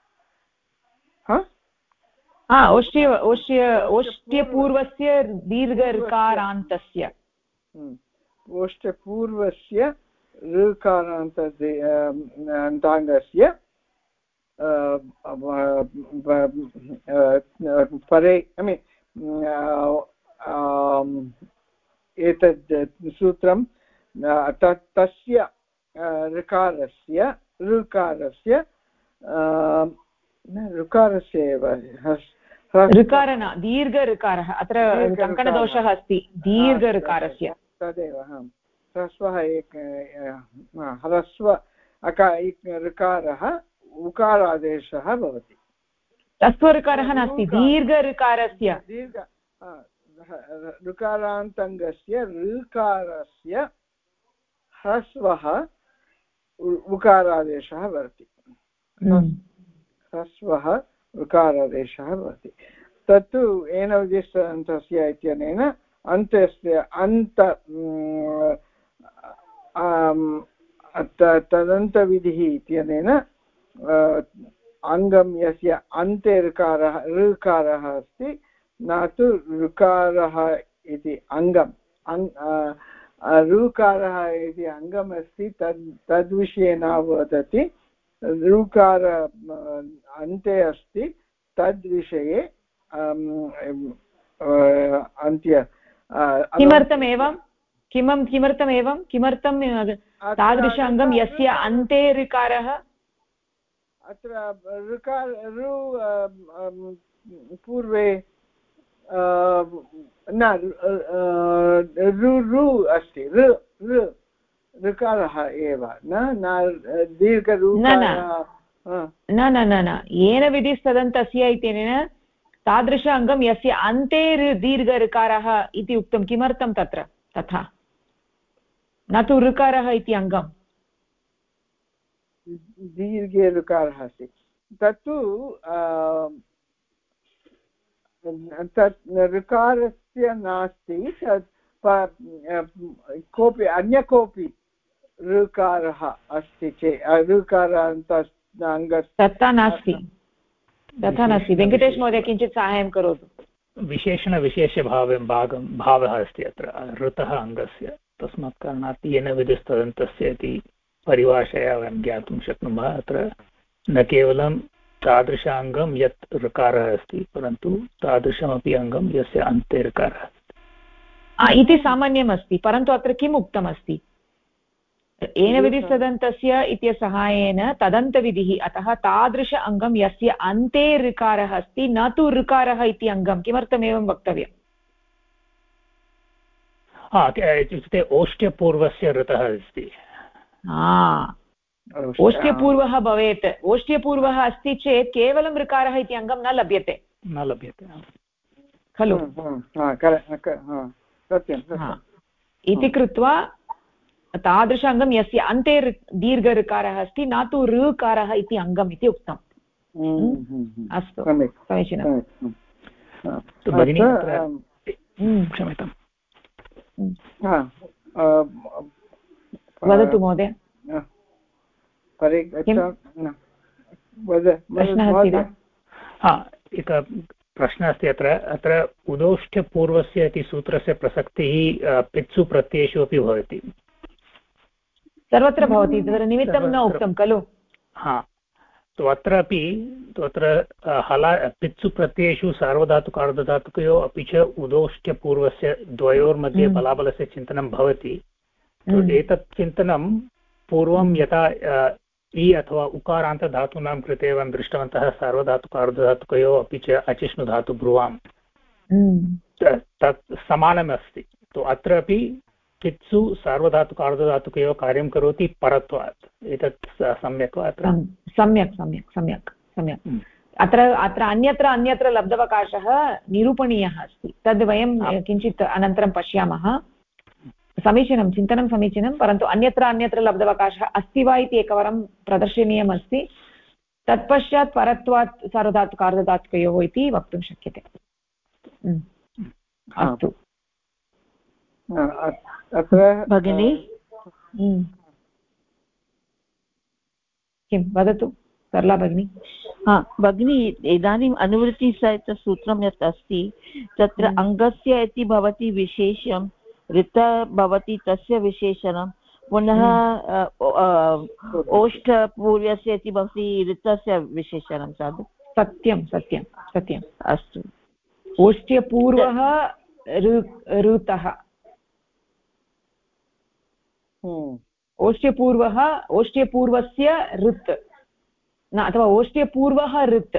ओष्ट्यपूर्वस्य दीर्घऋकारान्तस्य ओष्ट्यपूर्वस्य ऋकारान्ताङ्गस्य परे एतद् सूत्रं तस्य ऋकारस्य एव ऋकार न, दीर्घऋकारः। अत्र टङ्कणदोषः अस्ति, दीर्घऋकारस्य तदेव ह्रस्वः ह्रस्व ऋकारः उकारादेशः भवति। ह्रस्वऋकारः नास्ति, दीर्घऋकारस्य ऋकारान्तङ्गस्य ऋकारस्य ह्रस्वः उकारादेशः भवति। ह्रस्वः उकारादेशः भवति। तत्तु येन विधिस्तदन्तस्य इत्यनेन अन्तस्य तदन्तविधिः इत्यनेन अङ्गं यस्य अन्ते ऋकारः अस्ति न तु ऋकारः इति अङ्गम् ऋकारः इति अङ्गमस्ति तद्विषये न वदति ऋकार अन्ते अस्ति तद्विषये अन्त्य किमर्थं तादृश अङ्गं यस्य अन्ते ऋकारः अत्र ऋकार पूर्वे न रु अस्ति ऋकारः एव न दीर्घरूकारः न येन विधिस्तदन्तस्य इत्यनेन तादृश अङ्गं यस्य अन्ते दीर्घऋकारः इति उक्तं किमर्थं तत्र तथा न तु ऋकारः इति अङ्गं दीर्घे ऋकारः अस्ति तत्तु तत् ऋकारस्य नास्ति तत् कोऽपि अन्य कोऽपि ऋकारः अस्ति चेत् तथा नास्ति वेङ्कटेश महोदय किञ्चित् साहाय्यं करोतु भावः अस्ति अत्र ऋतः अङ्गस्य तस्मात् कारणात् येन विधिस्तदन्तस्य इति परिभाषया वयं ज्ञातुं शक्नुमः अत्र न केवलं तादृशाङ्गं यत् ऋकारः अस्ति परन्तु तादृशमपि अङ्गं यस्य अन्ते ऋकारः अस्ति इति सामान्यम् अस्ति परन्तु अत्र किम् उक्तमस्ति येन विधिस्तदन्तस्य इति सहायेन तदन्तविधिः अतः तादृश अङ्गं यस्य अन्ते ऋकारः अस्ति न तु ऋकारः इति अङ्गं किमर्थमेवं वक्तव्यम् इत्युक्ते ओष्ट्यपूर्वस्य ऋतः अस्ति ओष्ट्यपूर्वः भवेत् ओष्ट्यपूर्वः अस्ति चेत् केवलं ऋकारः इति अङ्गं न लभ्यते खलु इति कृत्वा तादृश अङ्गं यस्य अन्ते दीर्घऋकारः अस्ति न तु ऋकारः इति अङ्गम् इति उक्तम् अस्तु समीचीनं क्षम्यताम् वदतु महोदय एकः प्रश्नः अस्ति अत्र उदोष्ठ्यपूर्वस्य इति सूत्रस्य प्रसक्तिः पित्सु प्रत्ययेषु अपि भवति सर्वत्र भवति तत्र निमित्तं न उक्तं खलु अत्रापि अत्र पित्सु प्रत्ययेषु सार्वधातुकार्धधातुकयोः अपि च उदोष्ठ्यपूर्वस्य द्वयोर्मध्ये बलाबलस्य चिन्तनं भवति एतत् चिन्तनं पूर्वं यथा इ अथवा उकारान्तधातूनां कृते वयं दृष्टवन्तः सार्वधातुकार्धधातुकयोः अपि च अचिष्णुधातु ब्रुवां तत् समानमस्ति अत्रापि पित्सु सार्वधातुकार्धधातुकयोः कार्यं करोति परत्वात् एतत् सम्यक् वा अत्र सम्यक् अत्र अन्यत्र लब्धवकाशः निरूपणीयः अस्ति तद् वयं किञ्चित् अनन्तरं पश्यामः समीचीनं चिन्तनं समीचीनं परन्तु अन्यत्र लब्धवकाशः अस्ति वा इति एकवारं प्रदर्शनीयम् अस्ति तत्पश्चात् परत्वात् सार्वधातुकार्धधातुकयोः इति वक्तुं शक्यते अस्तु भगिनी किं वदतु सरला भगिनी भगिनी इदानीम् अनुवृत्तिसहितसूत्रं यत् अस्ति तत्र अङ्गस्य इति भवति विशेषं ऋत भवति तस्य विशेषणं पुनः ओष्ठपूर्वस्य इति भवति ऋतस्य विशेषणं साधु सत्यम् अस्तु ओष्ट्यपूर्वः ऋतः ओष्ट्यपूर्वस्य ऋत् न अथवा ओष्ट्यपूर्वः ऋत्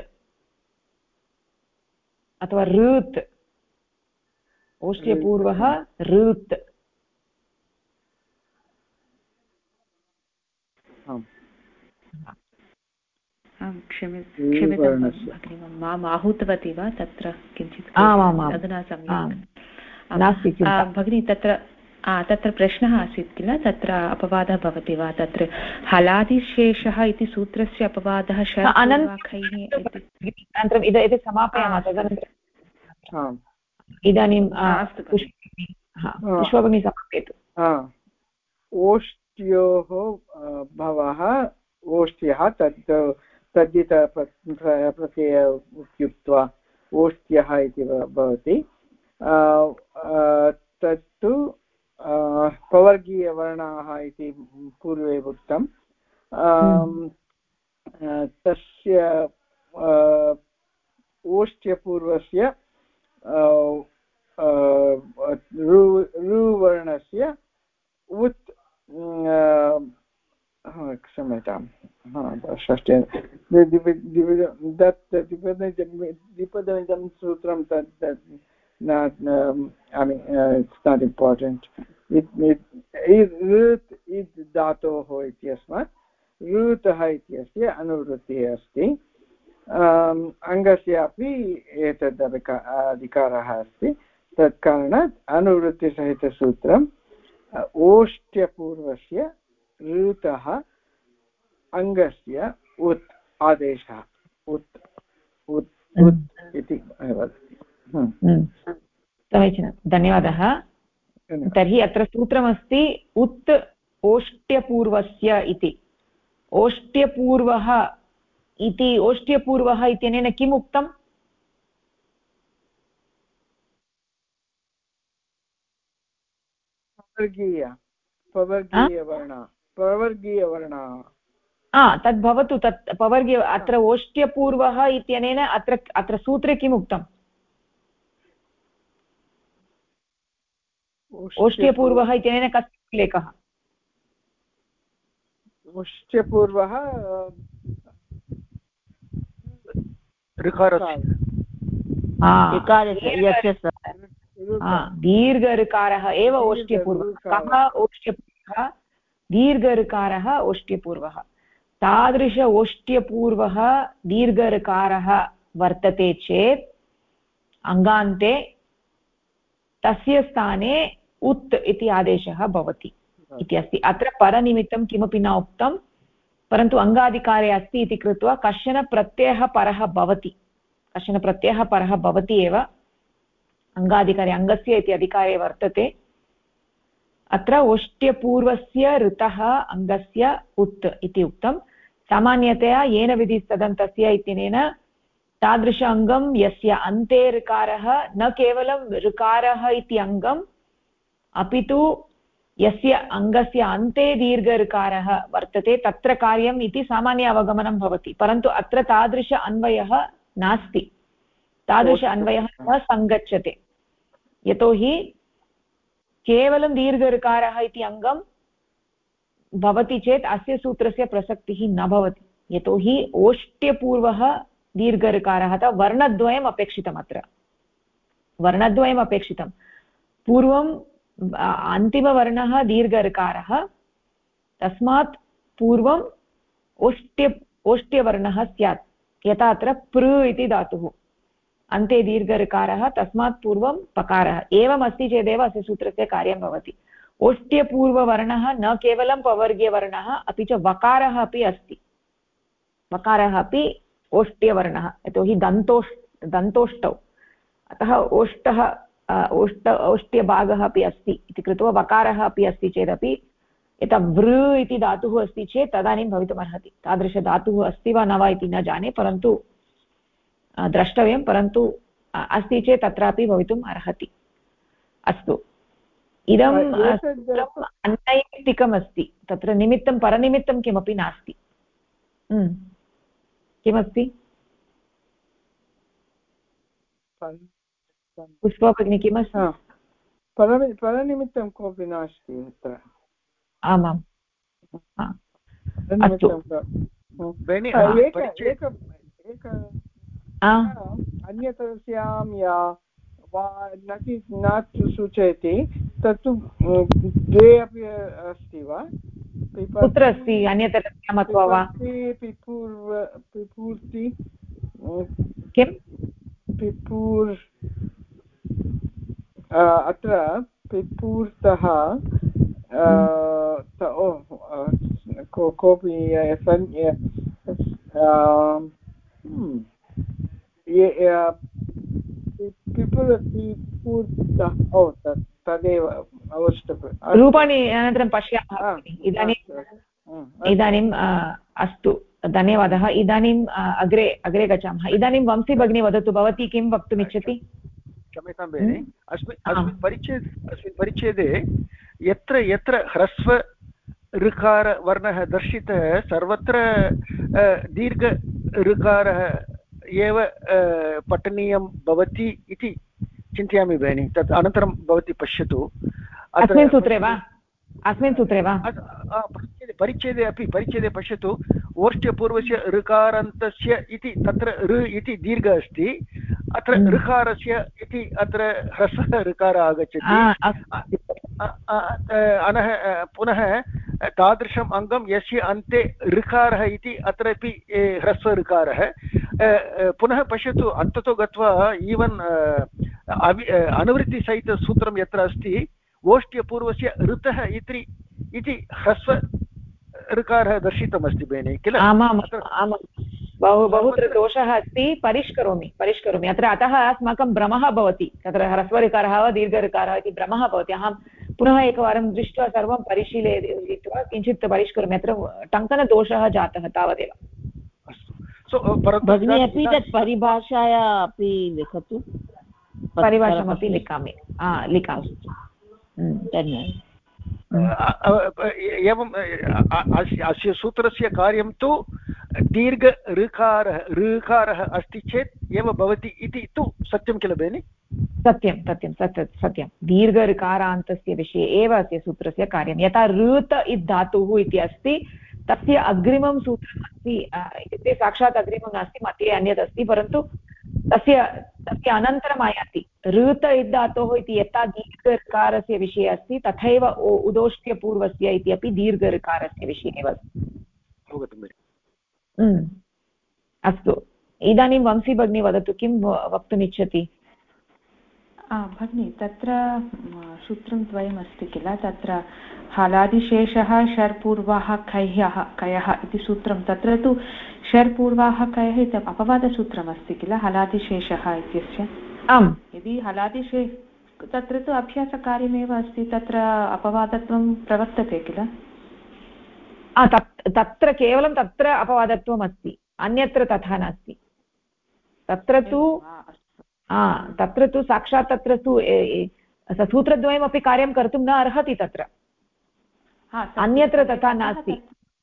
अथवा ऋत् ओष्ट्यपूर्वः ऋत् क्षम्यतां माम् आहूतवती वा तत्र किञ्चित् अधुना सम्यक् भगिनी तत्र प्रश्नः आसीत् किल तत्र अपवादः भवति वा तत्र हलादिशेषः इति सूत्रस्य अपवादः अनन्तरम् इति समापयामः तदनन्तरम् इदानीं पुष्पभगिनी समापयतु ओष्ट्योः भवः ओष्ट्यः तद्धितप्रत्यय उक्त्वा ओष्ट्यः इति भवति तत्तु पवर्गीयवर्णाः इति पूर्वे उक्तं तस्य ओष्ट्यपूर्वस्य रुवर्णस्य उत् क्षम्यतां द्विपदमिदं सूत्रं तत् it's not important. ऋत् इत् धातोः इत्यस्मात् ऋतः इत्यस्य अनुवृत्तिः अस्ति अङ्गस्यापि एतद् अधिकारः अस्ति तत्कारणात् अनुवृत्तिसहितसूत्रम् ओष्ट्यपूर्वस्य ऋतः अङ्गस्य उत् आदेशः उत् उत् उत् इति वदति समीचीनं धन्यवादः तर्हि अत्र सूत्रमस्ति उत् ओष्ट्यपूर्वस्य इति ओष्ट्यपूर्वः इति ओष्ट्यपूर्वः इत्यनेन किम् उक्तम् पवर्गीयवर्णः तद् भवतु तत् पवर्गीय अत्र ओष्ट्यपूर्वः इत्यनेन अत्र सूत्रे किम् उक्तम् ओष्ट्यपूर्वः इत्यनेन कस्य उल्लेखः ओष्ट्यपूर्वः दीर्घऋकारः एव ओष्ट्यपूर्वः कः ओष्ट्यपूर्वः दीर्घऋकारः ओष्ट्यपूर्वः तादृश ओष्ट्यपूर्वः दीर्घऋकारः वर्तते चेत् अङ्गान्ते तस्य स्थाने उत् इति आदेशः भवति इति अस्ति अत्र परनिमित्तं किमपि न उक्तं परन्तु अङ्गाधिकारे अस्ति इति कृत्वा कश्चन प्रत्ययः परः भवति एव अङ्गाधिकारे अङ्गस्य इति अधिकारे वर्तते अत्र ओष्ट्यपूर्वस्य ऋतः अङ्गस्य उत् इति उक्तं सामान्यतया येन विधिस्तदन्तस्य इत्यनेन तादृश अङ्गं यस्य अन्ते ऋकारः न केवलं ऋकारः इति अङ्गम् अपि तु यस्य अङ्गस्य अन्ते दीर्घऋकारः वर्तते तत्र कार्यम् इति सामान्य अवगमनं भवति परन्तु अत्र तादृश अन्वयः नास्ति तादृश अन्वयः न सङ्गच्छते यतोहि केवलं दीर्घऋकारः इति अङ्गं भवति चेत् अस्य सूत्रस्य प्रसक्तिः न भवति यतोहि ओष्ट्यपूर्वः दीर्घऋकारः अथवा वर्णद्वयम् अपेक्षितम् अत्र वर्णद्वयम् अपेक्षितं पूर्वम् अन्तिमवर्णः दीर्घऋकारः तस्मात् पूर्वम् ओष्ट्यवर्णः स्यात् यथा अत्र पृ इति धातुः अन्ते दीर्घऋकारः तस्मात् पूर्वं पकारः एवमस्ति चेदेव अस्य सूत्रस्य कार्यं भवति ओष्ट्यपूर्ववर्णः न केवलं पवर्गीयवर्णः अपि च वकारः अपि अस्ति वकारः अपि ओष्ट्यवर्णः यतोहि दन्तोष्टौ अतः ओष्ट्यभागः अपि अस्ति इति कृत्वा वकारः अपि अस्ति चेदपि यथा वृ इति धातुः अस्ति चेत् तदानीं भवितुमर्हति तादृशधातुः अस्ति वा न वा इति न जाने परन्तु द्रष्टव्यं परन्तु अस्ति चेत् तत्रापि भवितुम् अर्हति अस्तु इदम् अनैमित्तिकम् अस्ति तत्र निमित्तं परनिमित्तं किमपि नास्ति किमस्ति पुष्पा भगिनी किमस्ति परनिमित्तं कोऽपि नास्ति अत्र आमाम् अन्यतरस्यां या वा न सूचयति तत्तु द्वे अपि अस्ति वा कुत्र अस्ति अन्यतरस्याम् अथवा वा पिपूर्ति किं पिपूर् अत्र पिपूर्तः कोऽपि तदेव रूपाणि अनन्तरं पश्यामः इदानीम् अस्तु धन्यवादः इदानीम् अग्रे गच्छामः इदानीं वंशी भगिनी वदतु भवती किं वक्तुम् इच्छति क्षम्यतां भगिनि अस्मिन् परिच्छेदे यत्र यत्र ह्रस्व ऋकारवर्णः दर्शितः सर्वत्र दीर्घ ऋकारः एव पठनीयं भवति इति चिन्तयामि भगिनि। तत् अनन्तरं भवती पश्यतु अस्मिन् सूत्रे वा परिच्छेदे पश्यतु ओष्ठ्यपूर्वस्य ऋकारान्तस्य इति तत्र ऋ इति दीर्घ अस्ति, अत्र ऋकारस्य इति अत्र ह्रस्वः ऋकारः आगच्छति। पुनः तादृशम् अङ्गं यस्य अन्ते ऋकारः इति अत्रापि ह्रस्व ऋकारः। पुनः पश्यतु अन्ततो गत्वा ईवन् अनुवृत्तिसहितसूत्रं यत्र अस्ति ओष्ठ्यपूर्वस्य ऋतः इति ह्रस्व ऋकारः दर्शितमस्ति बेने किल? आमाम् बहुत्र दोषः अस्ति। परिष्करोमि अत्र अतः अस्माकं भ्रमः भवति, तत्र ह्रस्वऋकारः वा दीर्घऋकारः इति भ्रमः भवति। अहं पुनः एकवारं दृष्ट्वा सर्वं परिशीलयित्वा किञ्चित् परिष्करोमि। अत्र टङ्कनदोषः जातः तावदेव। भगिनी अपि तत् परिभाषाया अपि लिखतु। परिभाषामपि लिखामि। धन्यवादः। एवं अस्य सूत्रस्य कार्यं तु दीर्घ ऋकारः अस्ति चेत् एव भवति इति तु सत्यं किल बेनि? सत्यं दीर्घ ऋकारान्तस्य विषये एव अस्य सूत्रस्य कार्यं। यथा ऋत इति धातुः इति अस्ति, तस्य अग्रिमं सूत्रम् अस्ति, इत्युक्ते साक्षात् अग्रिमं नास्ति, मध्ये अन्यत् अस्ति, परन्तु तस्य अनन्तरम् आयाति। ऋत इति धातोः इति यथा दीर्घऋकारस्य विषये अस्ति तथैव उदोष्ट्यपूर्वस्य इति अपि दीर्घऋकारस्य विषये एव अस्ति। अस्तु, इदानीं वंशी भगिनी वदतु, किं वक्तुमिच्छति? भगिनी, तत्र सूत्रं द्वयम् अस्ति किल, तत्र हलादिशेषः शर्पूर्वाः कयः इति सूत्रं। तत्र तु शर्पूर्वाः कयः इति अपवादसूत्रमस्ति किल हलादिशेषः इत्यस्य। आम्, यदि तत्र तु अभ्यासकार्यमेव अस्ति, तत्र अपवादत्वं प्रवर्तते किल? तत्र केवलं तत्र अपवादत्वम् अस्ति, अन्यत्र तथा नास्ति। तत्र तु साक्षात् तत्र तु सूत्रद्वयमपि कार्यं कर्तुं न अर्हति तत्र, अन्यत्र तथा नास्ति।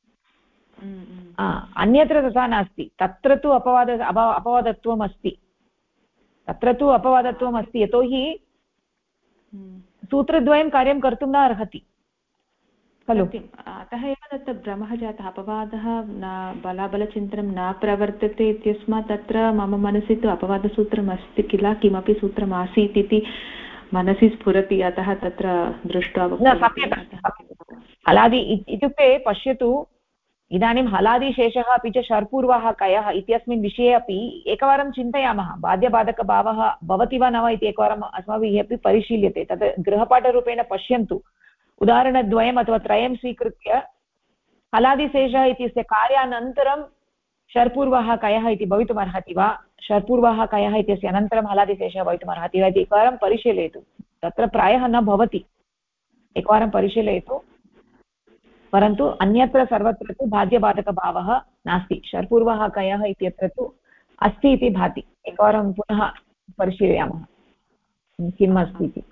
अन्यत्र तथा नास्ति, तत्र तु अपवादत्वम् अस्ति। तत्र तु अपवादत्वम् अस्ति, यतोहि सूत्रद्वयं कार्यं कर्तुं न अर्हति खलु। अतः एव तत्र भ्रमः जातः। अपवादः न बलाबलचिन्तनं न प्रवर्तते इत्यस्मात् तत्र मम मनसि तु अपवादसूत्रम् अस्ति किल, किमपि सूत्रम् आसीत् इति मनसि स्फुरति, अतः तत्र दृष्ट्वा हलादि इत्युक्ते पश्यतु, इदानीं हलादिशेषः अपि च शर्पूर्वः कयः इत्यस्मिन् विषये अपि एकवारं चिन्तयामः। बाध्यबाधकभावः भवति वा न वा इति एकवारम् अस्माभिः अपि परिशील्यते। तद् गृहपाठरूपेण पश्यन्तु। उदाहरणद्वयम् अथवा त्रयं स्वीकृत्य हलादिशेषः इत्यस्य कार्यानन्तरं शर्पूर्वः कयः इति भवितुमर्हति वा, शर्पूर्वः कयः इत्यस्य अनन्तरं हलादिशेषः भवितुमर्हति वा इति एकवारं परिशीलयतु। तत्र प्रायः न भवति, एकवारं परिशीलयतु। परन्तु अन्यत्र सर्वत्र तु बाध्यबाधकभावः नास्ति, शर्पूर्वः कयः इत्यत्र तु अस्ति इति भाति। एकवारं पुनः परिशीलयामः किम् अस्ति इति।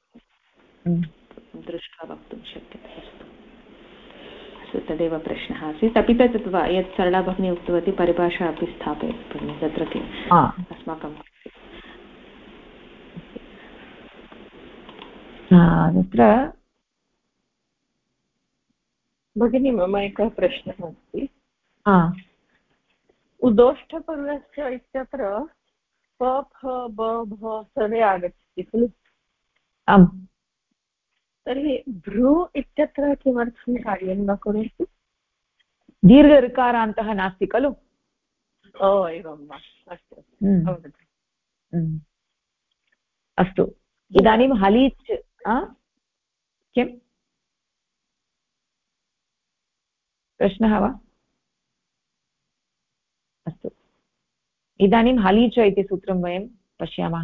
दृष्ट्वा वक्तुं शक्यते। अस्तु, तदेव प्रश्नः आसीत्। अपि तत् यत् सरला भगिनी उक्तवती परिभाषा अपि स्थापयतु तत्र किम् अस्माकं तत्र भगिनी मम एकः प्रश्नः अस्ति। उदोष्ठपूर्वस्य इत्यत्र प फ ब भ सर्वे आगच्छति खलु। आम्, तर्हि भ्रू इत्यत्र किमर्थं कार्यं न करोति? दीर्घऋकारान्तः नास्ति खलु। एवं वा, अस्तु। अस्तु, इदानीं हलीच् किम् प्रश्नः वा? अस्तु, इदानीं हलीच इति सूत्रं वयं पश्यामः।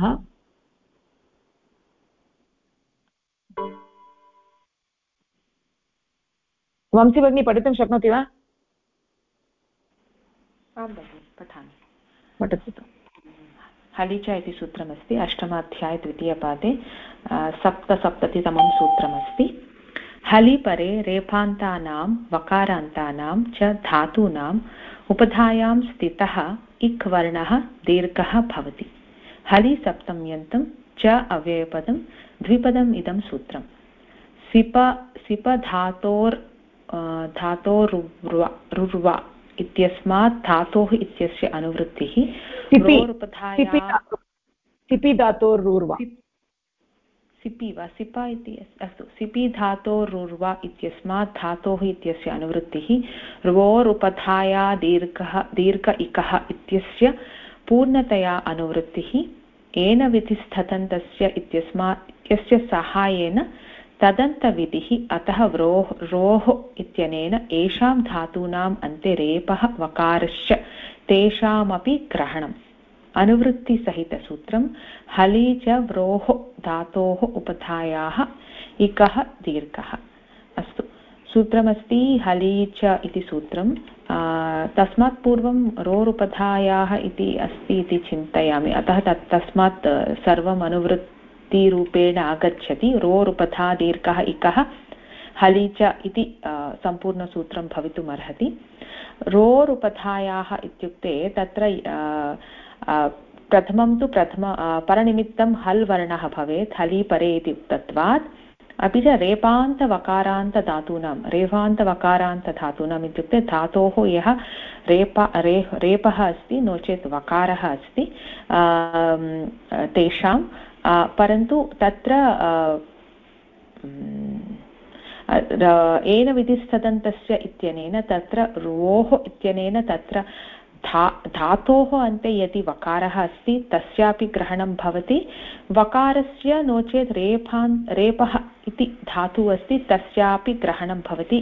वंशी भगिनी पठितुं शक्नोति वा? आं भगिनि, पठामि। पठतु। हलीच इति सूत्रमस्ति, अष्टमाध्याये द्वितीयपादे सप्तसप्ततितमं सूत्रमस्ति। हलिपरे रेफान्तानां वकारान्तानां च धातूनाम् उपधायां स्थितः इक् वर्णः दीर्घः भवति। हलि सप्तम्यन्तं च अव्ययपदं द्विपदम् इदं सूत्रम्। सिप धातोरुर्वा इत्यस्मात् धातोः इत्यस्य अनुवृत्तिः सिपि धातोरुर्वा सिपि वा सिपा इति अस्तु सिपि धातोरुर्वा इत्यस्मात् धातोः इत्यस्य अनुवृत्तिः र्वोरुपधाया दीर्घ इकः इत्यस्य पूर्णतया अनुवृत्तिः येन विधिस्थतन्तस्य इत्यस्य साहाय्येन तदन्तविधिः। अतः रोः इत्यनेन येषां धातूनाम् अन्ते रेपः वकारश्च तेषामपि ग्रहणम्। अनुवृत्तिसहितसूत्रं हलि च व्रोः धातोः उपधायाः इकः दीर्घः। अस्तु सूत्रमस्ति हलि च इति सूत्रं। तस्मात् पूर्वं रोरुपधायाः इति अस्ति इति चिन्तयामि, अतः तस्मात् सर्वम् अनुवृत्तिरूपेण आगच्छति। रोरुपधा दीर्घः इकः हलि च इति सम्पूर्णसूत्रं भवितुम् अर्हति। रोरुपधायाः इत्युक्ते तत्र प्रथमं तु परनिमित्तं हल् वर्णः भवेत् हलि परे इति उक्तत्वात्, अपि च रेपान्तवकारान्तधातूनाम् इत्युक्ते धातोः यः रेपः अस्ति नो चेत् वकारः अस्ति तेषां, परन्तु तत्र येन विधिस्तदन्तस्य इत्यनेन तत्र रोः इत्यनेन तत्र धातोः अन्ते यदि वकारः अस्ति तस्यापि ग्रहणं भवति, वकारस्य नो चेत् रेपः इति धातुः अस्ति तस्यापि ग्रहणं भवति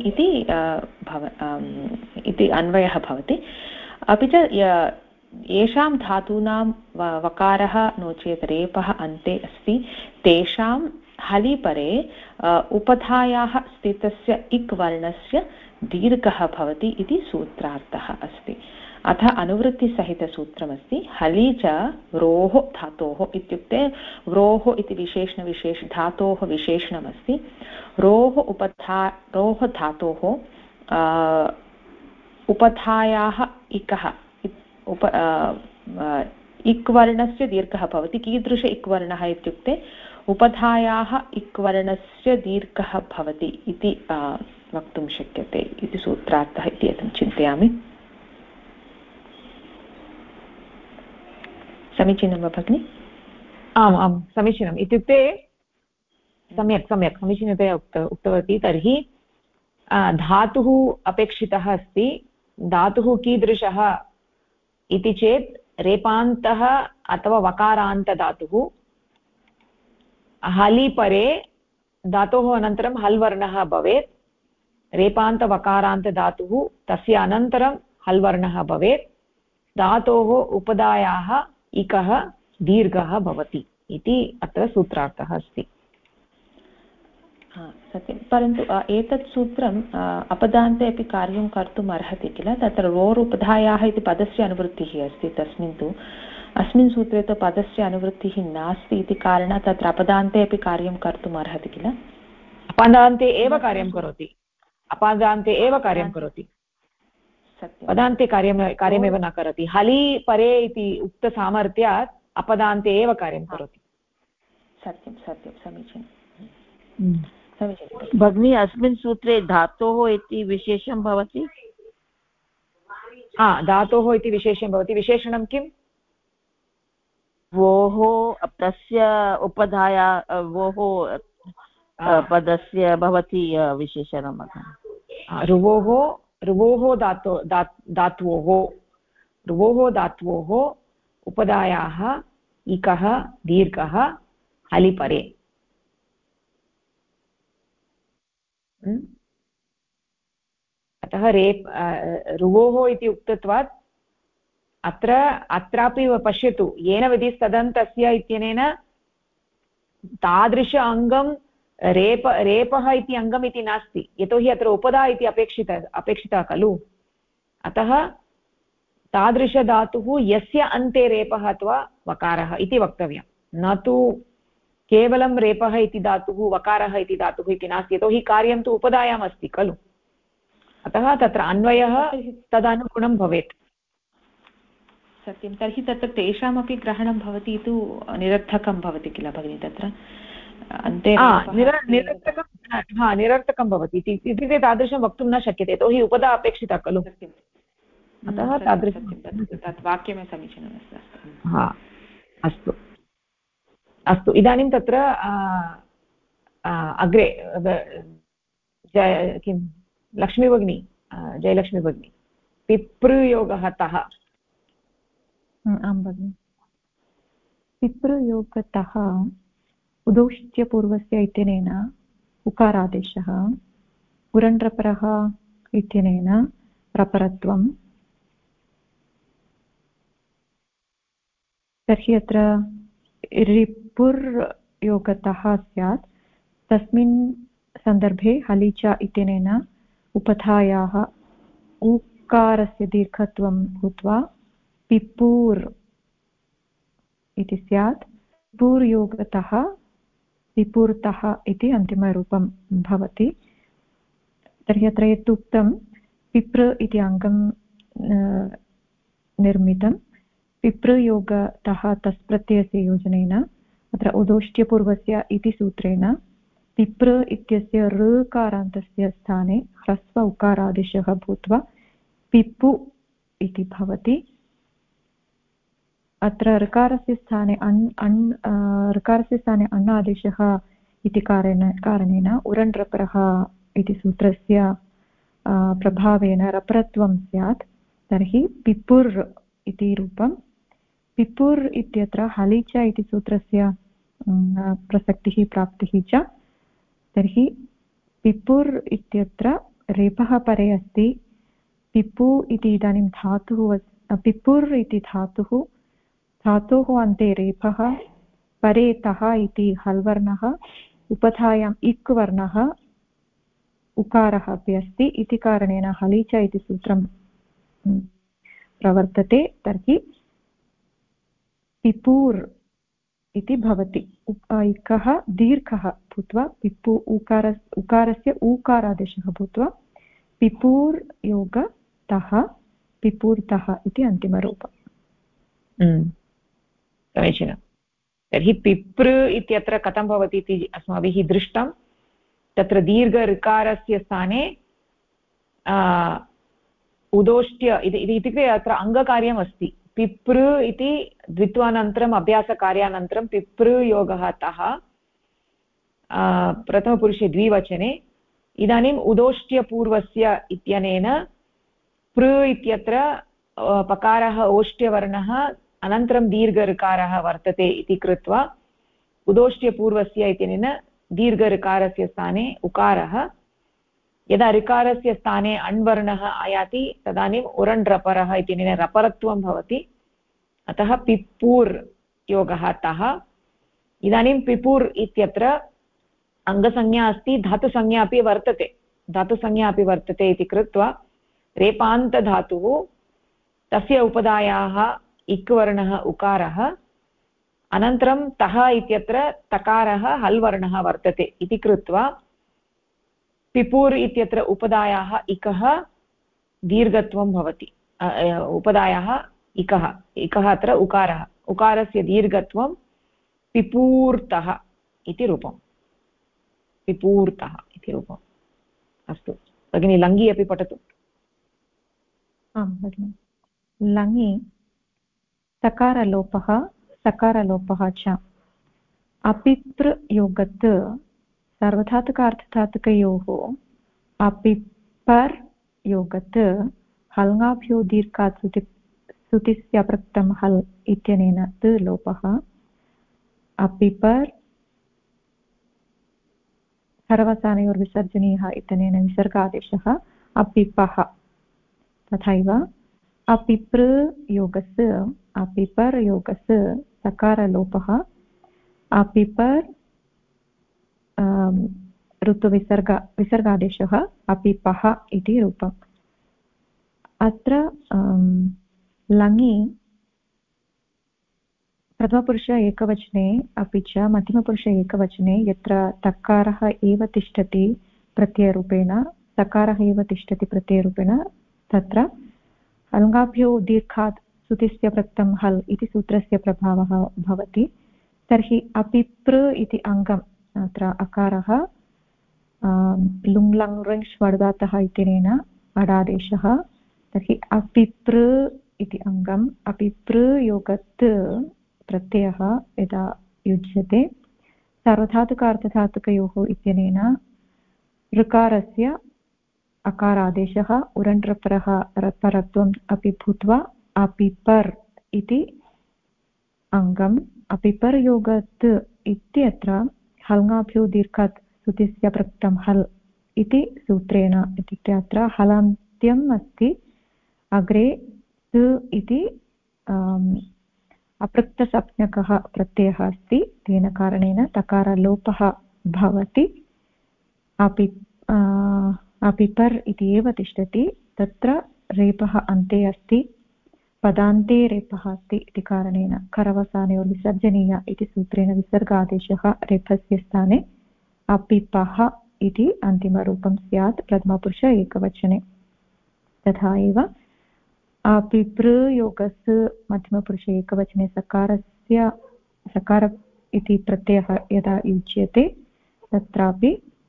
इति अन्वयः भवति। अपि च येषां धातूनां वकारः नो चेत् रेपः अन्ते अस्ति तेषां हलिपरे उपधायाः स्थितस्य इक् वर्णस्य दीर्घः भवति इति सूत्रार्थः अस्ति। अथ अनुवृत्तिसहितसूत्रमस्ति हलि च व्रोः धातोः इत्युक्ते व्रोः इति धातोः विशेषणमस्ति। रोः धातोः उपधायाः इकः इक् वर्णस्य दीर्घः भवति। कीदृश इक् वर्णः इत्युक्ते उपधायाः इक् वर्णस्य दीर्घः भवति इति वक्तुं शक्यते इति सूत्रार्थः इति अहं चिन्तयामि। समीचीनं वा भगिनि? आम् आम् समीचीनम्। इत्युक्ते सम्यक् समीचीनतया उक्तवती। तर्हि धातुः अपेक्षितः अस्ति। धातुः कीदृशः इति चेत् रेपान्तः अथवा वकारान्तधातुः। हलि परे धातोः अनन्तरं हल् वर्णः भवेत्। रेपान्तवकारान्तधातुः तस्य अनन्तरं हल् वर्णः भवेत्। धातोः उपधायाः इकः दीर्घः भवति इति अत्र सूत्रार्थः अस्ति। सत्यं, परन्तु एतत् सूत्रम् अपदान्ते अपि कार्यं कर्तुम् अर्हति किल? तत्र रोरुपधायाः इति पदस्य अनुवृत्तिः अस्ति, तस्मिन् तु अस्मिन् सूत्रे तु पदस्य अनुवृत्तिः नास्ति इति कारणात् तत्र अपदान्ते अपि कार्यं कर्तुम् अर्हति किल? अपदान्ते एव कार्यं करोति। अपदान्ते एव कार्यं करोति। पदान्ते कार्यमेव न करोति। हलि परे इति उक्तसामर्थ्यात् अपदान्ते एव कार्यं करोति। सत्यं सत्यं समीचीनं समीचीनं भगिनी। अस्मिन् सूत्रे धातोः इति विशेषं भवति। धातोः इति विशेषं भवति। विशेषणं किम्? वोः तस्य उपधाया वोः पदस्य भवति विशेषणं। रुवोः धात्वोः उपधायाः इकः दीर्घः हलिपरे। अतः रुवोः इति उक्तत्वात् अत्रापि पश्यतु, येन विधिस्तदन्तस्य इत्यनेन तादृश अङ्गं रेपः इति अङ्गम् इति नास्ति, यतोहि अत्र उपधा इति अपेक्षिता खलु। अतः तादृशधातुः यस्य अन्ते रेपः अथवा वकारः इति वक्तव्यं, न तु केवलं रेपः इति धातुः वकारः इति धातुः इति नास्ति, यतोहि कार्यं तु उपधायाम् अस्ति खलु, अतः तत्र अन्वयः तदनुगुणं भवेत्। सत्यं, तर्हि तत्र तेषामपि ग्रहणं भवति तु निरर्थकं भवति किल भगिनि, तत्र अन्ते निरर्थकं भवति इत्युक्ते तादृशं वक्तुं न शक्यते, यतोहि उपधा अपेक्षिता खलु, अतः तादृशं तत् वाक्यमेव समीचीनमस्ति। हा अस्तु अस्तु, इदानीं तत्र अग्रे किं लक्ष्मी भगिनी, जयलक्ष्मी भगिनी, पितृयोगः तः। आं भगिनि, पितृयोगतः उदौष्ट्यपूर्वस्य इत्यनेन उकारादेशः, उरण्ड्रपरः इत्यनेन रपरत्वं, तर्हि अत्र रिपुर्योगतः स्यात्, तस्मिन् सन्दर्भे हलिच इत्यनेन उपधायाः ऊकारस्य दीर्घत्वं भूत्वा पिपूर् इति स्यात्। पिपूर्योगतः पिपूर्तः इति अन्तिमरूपं भवति। तर्हि अत्र यत् उक्तं पिपृ इति अङ्गं निर्मितं, पिपृयोगतः तस् प्रत्ययस्य योजनेन अत्र उदोष्ट्यपूर्वस्य इति सूत्रेण पिपृ इत्यस्य ऋकारान्तस्य स्थाने ह्रस्व उकारादेशः भूत्वा पिपु इति भवति। अत्र ऋकारस्य स्थाने ऋकारस्य स्थाने अण् आदेशः इति कारणेन उरण्ड्रपरः इति सूत्रस्य प्रभावेन रपरत्वं स्यात्। तर्हि पिपुर् इति रूपं। पिपुर् इत्यत्र हलिच इति सूत्रस्य प्रसक्तिः प्राप्तिः च। तर्हि पिपुर् इत्यत्र रेपः परे अस्ति। पिपु इति इदानीं धातुः, पिपुर् इति धातोः अन्ते रेपः, परे तः इति हल्वर्णः, उपधायाम् इक् वर्णः उकारः अपि अस्ति इति कारणेन हलिच इति सूत्रं प्रवर्तते। तर्हि पिपूर् इति भवति। इकः दीर्घः भूत्वा पिपु उकारस्य ऊकारादेशः भूत्वा पिपूर् योगतः पिपूर्तः इति अन्तिमरूपम्। समीचीनं। तर्हि पिपृ इत्यत्र कथं भवति इति अस्माभिः दृष्टं। तत्र दीर्घ ऋकारस्य स्थाने उदोष्ट्य इत्युक्ते अत्र अङ्गकार्यम् अस्ति। पिपृ इति द्वित्वानन्तरम् अभ्यासकार्यानन्तरं पिपृयोगः तः प्रथमपुरुषे द्विवचने। इदानीम् उदोष्ट्यपूर्वस्य इत्यनेन पृ इत्यत्र पकारः ओष्ट्यवर्णः अनन्तरं दीर्घऋकारः वर्तते इति कृत्वा उदोष्ट्यपूर्वस्य इत्यनेन दीर्घऋकारस्य स्थाने उकारः, यदा ऋकारस्य स्थाने अण्वर्णः आयाति तदानीम् उरण्ड्रपरः इत्यनेन रपरत्वं भवति। अतः पिपूर् योगः तः। इदानीं पिपूर् इत्यत्र अङ्गसंज्ञा अस्ति, धातुसंज्ञा अपि वर्तते इति कृत्वा रेपान्तधातुः, तस्य उपधायाः इक् वर्णः उकारः, अनन्तरं तः इत्यत्र तकारः हल्वर्णः वर्तते इति कृत्वा पिपूर् इत्यत्र उपधायाः इकः दीर्घत्वं भवति। उपधायाः इकः अत्र उकारः, उकारस्य दीर्घत्वं पिपूर्तः इति रूपम्। पिपूर्तः इति रूपम्। अस्तु भगिनी, लङि अपि पठतु। आं भगिनि। लङि सकारलोपः सकारलोपः च। अपितृयोगत् सार्वधातुकार्थधातुकयोः अपिपर् योगत् हल्ङ्गाभ्यो दीर्घात् सुतिस्य प्रक्तं हल् इत्यनेन त् लोपः। अपिपर् सर्वसानयोर्विसर्जनीयः इत्यनेन विसर्गादेशः अपिपः। तथैव अपिपृयोगस् अपिपर् योगस् सकारलोपः अपिपर् विसर्गादेशः अपिपः इति रूपम्। अत्र लङि प्रथमपुरुष एकवचने अपि च मध्यमपुरुष एकवचने यत्र तकारः एव तिष्ठति प्रत्ययरूपेण सकारः एव तिष्ठति प्रत्ययरूपेण तत्र हलङ्गाभ्यो दीर्घात् सुतिस्य प्रत्यं हल् इति सूत्रस्य प्रभावः भवति। तर्हि अपिपृ इति अङ्गम् अत्र अकारः लुङ् लङ् ऋङ् ष्वर्धातः इत्यनेन अडादेशः। तर्हि अपिपृ इति अङ्गम् अपिपृ योगत् प्रत्ययः यदा युज्यते सार्वधातुकार्धधातुकयोः इत्यनेन ऋकारस्य अकारादेशः उरण्ड्रपरः परत्वम् अपि भूत्वा अपिपर् इति अङ्गम् अपिपर् योगत् इत्यत्र हल्ङ्गाभ्यो दीर्घात् सुतिस्य प्रक्तं हल् इति सूत्रेण इत्युक्ते अत्र हलान्त्यम् अस्ति अग्रे स इति अपृक्तसंज्ञकः प्रत्ययः अस्ति तेन कारणेन तकारलोपः भवति। अपिपर् इति एव तिष्ठति तत्र रेपः अन्ते अस्ति पदान्ते रेपः अस्ति इति कारणेन करवसानयोर्विसर्जनीय इति सूत्रेण विसर्गादेशः रेफस्य स्थाने अपिपः इति अन्तिमरूपं स्यात् प्रथमपुरुष एकवचने। तथा एव अपिपृयोगस् मध्यमपुरुषे एकवचने सकार इति प्रत्ययः यदा युज्यते तत्रापि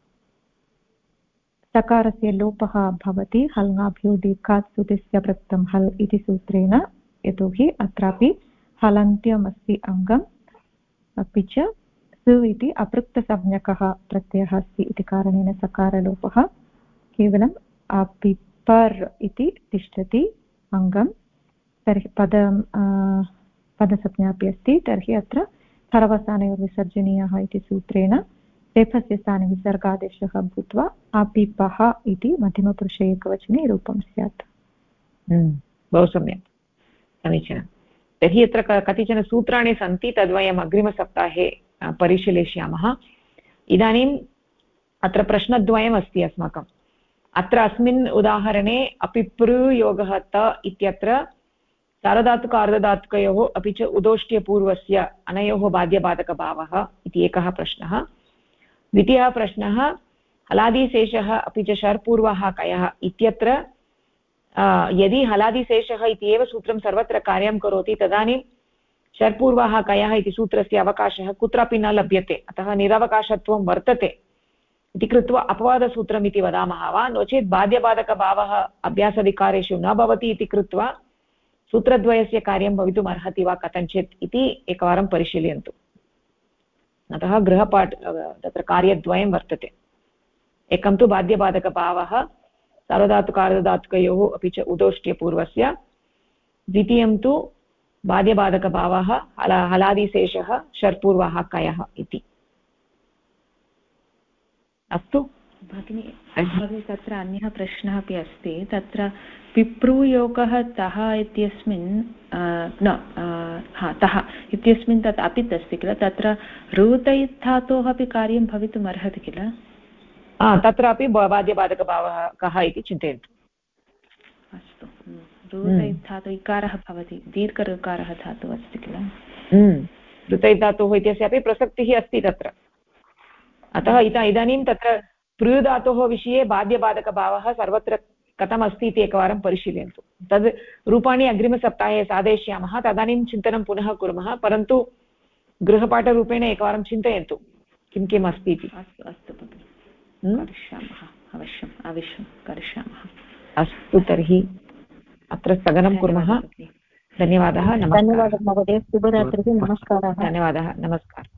सकारस्य लोपः भवति हल्ङ्गाभ्यो दीर्घात् सुतिस्य प्रक्तं हल् इति सूत्रेण यतोहि अत्रापि हलन्त्यम् अस्ति अङ्गम् अपि च सु इति अपृक्तसंज्ञकः प्रत्ययः अस्ति इति कारणेन सकारलोपः केवलम् अपिपर् इति तिष्ठति अङ्गं। तर्हि पदसंज्ञा अपि अस्ति तर्हि अत्र खरवसानयोर्विसर्जनीयः इति सूत्रेण रेफस्य स्थाने विसर्गादेशः भूत्वा अपिपः इति मध्यमपुरुषे एकवचने रूपं स्यात्। बहु सम्यक् समीचीनं। तर्हि अत्र कतिचन सूत्राणि सन्ति तद्वयम् अग्रिमसप्ताहे परिशीलयिष्यामः। इदानीम् अत्र प्रश्नद्वयम् अस्ति अस्माकम्। अत्र अस्मिन् उदाहरणे अपिपृयोगः त इत्यत्र सार्वधातुक अर्धधातुकयोः अपि च उदोष्ट्यपूर्वस्य अनयोः बाध्यबाधकभावः इति एकः प्रश्नः। द्वितीयः प्रश्नः हलादिशेषः अपि च शर्पूर्वः कयः इत्यत्र यदि हलादिशेषः इति एव सूत्रं सर्वत्र कार्यं करोति तदानीं शर्पूर्वः कयः इति सूत्रस्य अवकाशः कुत्रापि न लभ्यते अतः निरवकाशत्वं वर्तते इति कृत्वा अपवादसूत्रम् इति वदामः वा नो चेत् बाध्यबाधकभावः अभ्यासविकारेषु न भवति इति कृत्वा सूत्रद्वयस्य कार्यं भवितुम् अर्हति वा कथञ्चित् इति एकवारं परिशीलयन्तु। अतः गृहपाठ तत्र कार्यद्वयं वर्तते। एकं तु बाध्यबाधकभावः सार्वधातुकार्धधातुकयोः अपि च उदोष्ट्यपूर्वस्य। द्वितीयं तु बाध्यबाधकभावः हलादिशेषः शर्पूर्वः कयः इति। अस्तु भगिनी तत्र अन्यः प्रश्नः अपि अस्ति तत्र पिप्रूयोगः तः इत्यस्मिन् तः इत्यस्मिन् तत् अपित् अस्ति किल तत्र ऋतैधातोः अपि कार्यं भवितुम् अर्हति किल तत्रापि बाध्यबाधकभावः कः इति चिन्तयन्तु। अस्तु ऋतैधातु इकारः भवति दीर्घऋकारः धातुः अस्ति किल ऋतैधातोः इत्यस्यापि प्रसक्तिः अस्ति तत्र। अतः इदानीं तत्र पृधातोः विषये बाध्यबाधकभावः सर्वत्र कथमस्ति इति एकवारं परिशीलयन्तु। तद् रूपाणि अग्रिमसप्ताहे साधयिष्यामः तदानीं चिन्तनं पुनः कुर्मः परन्तु गृहपाठरूपेण एकवारं चिन्तयन्तु किं किम् अस्ति इति। अस्तु अस्तु भगिनि करिष्यामः अवश्यं करिष्यामः। अस्तु तर्हि अत्र स्थगनं कुर्मः। धन्यवादः। धन्यवादः महोदय। शुभरात्रिः। नमस्कारः। धन्यवादः। नमस्कारः।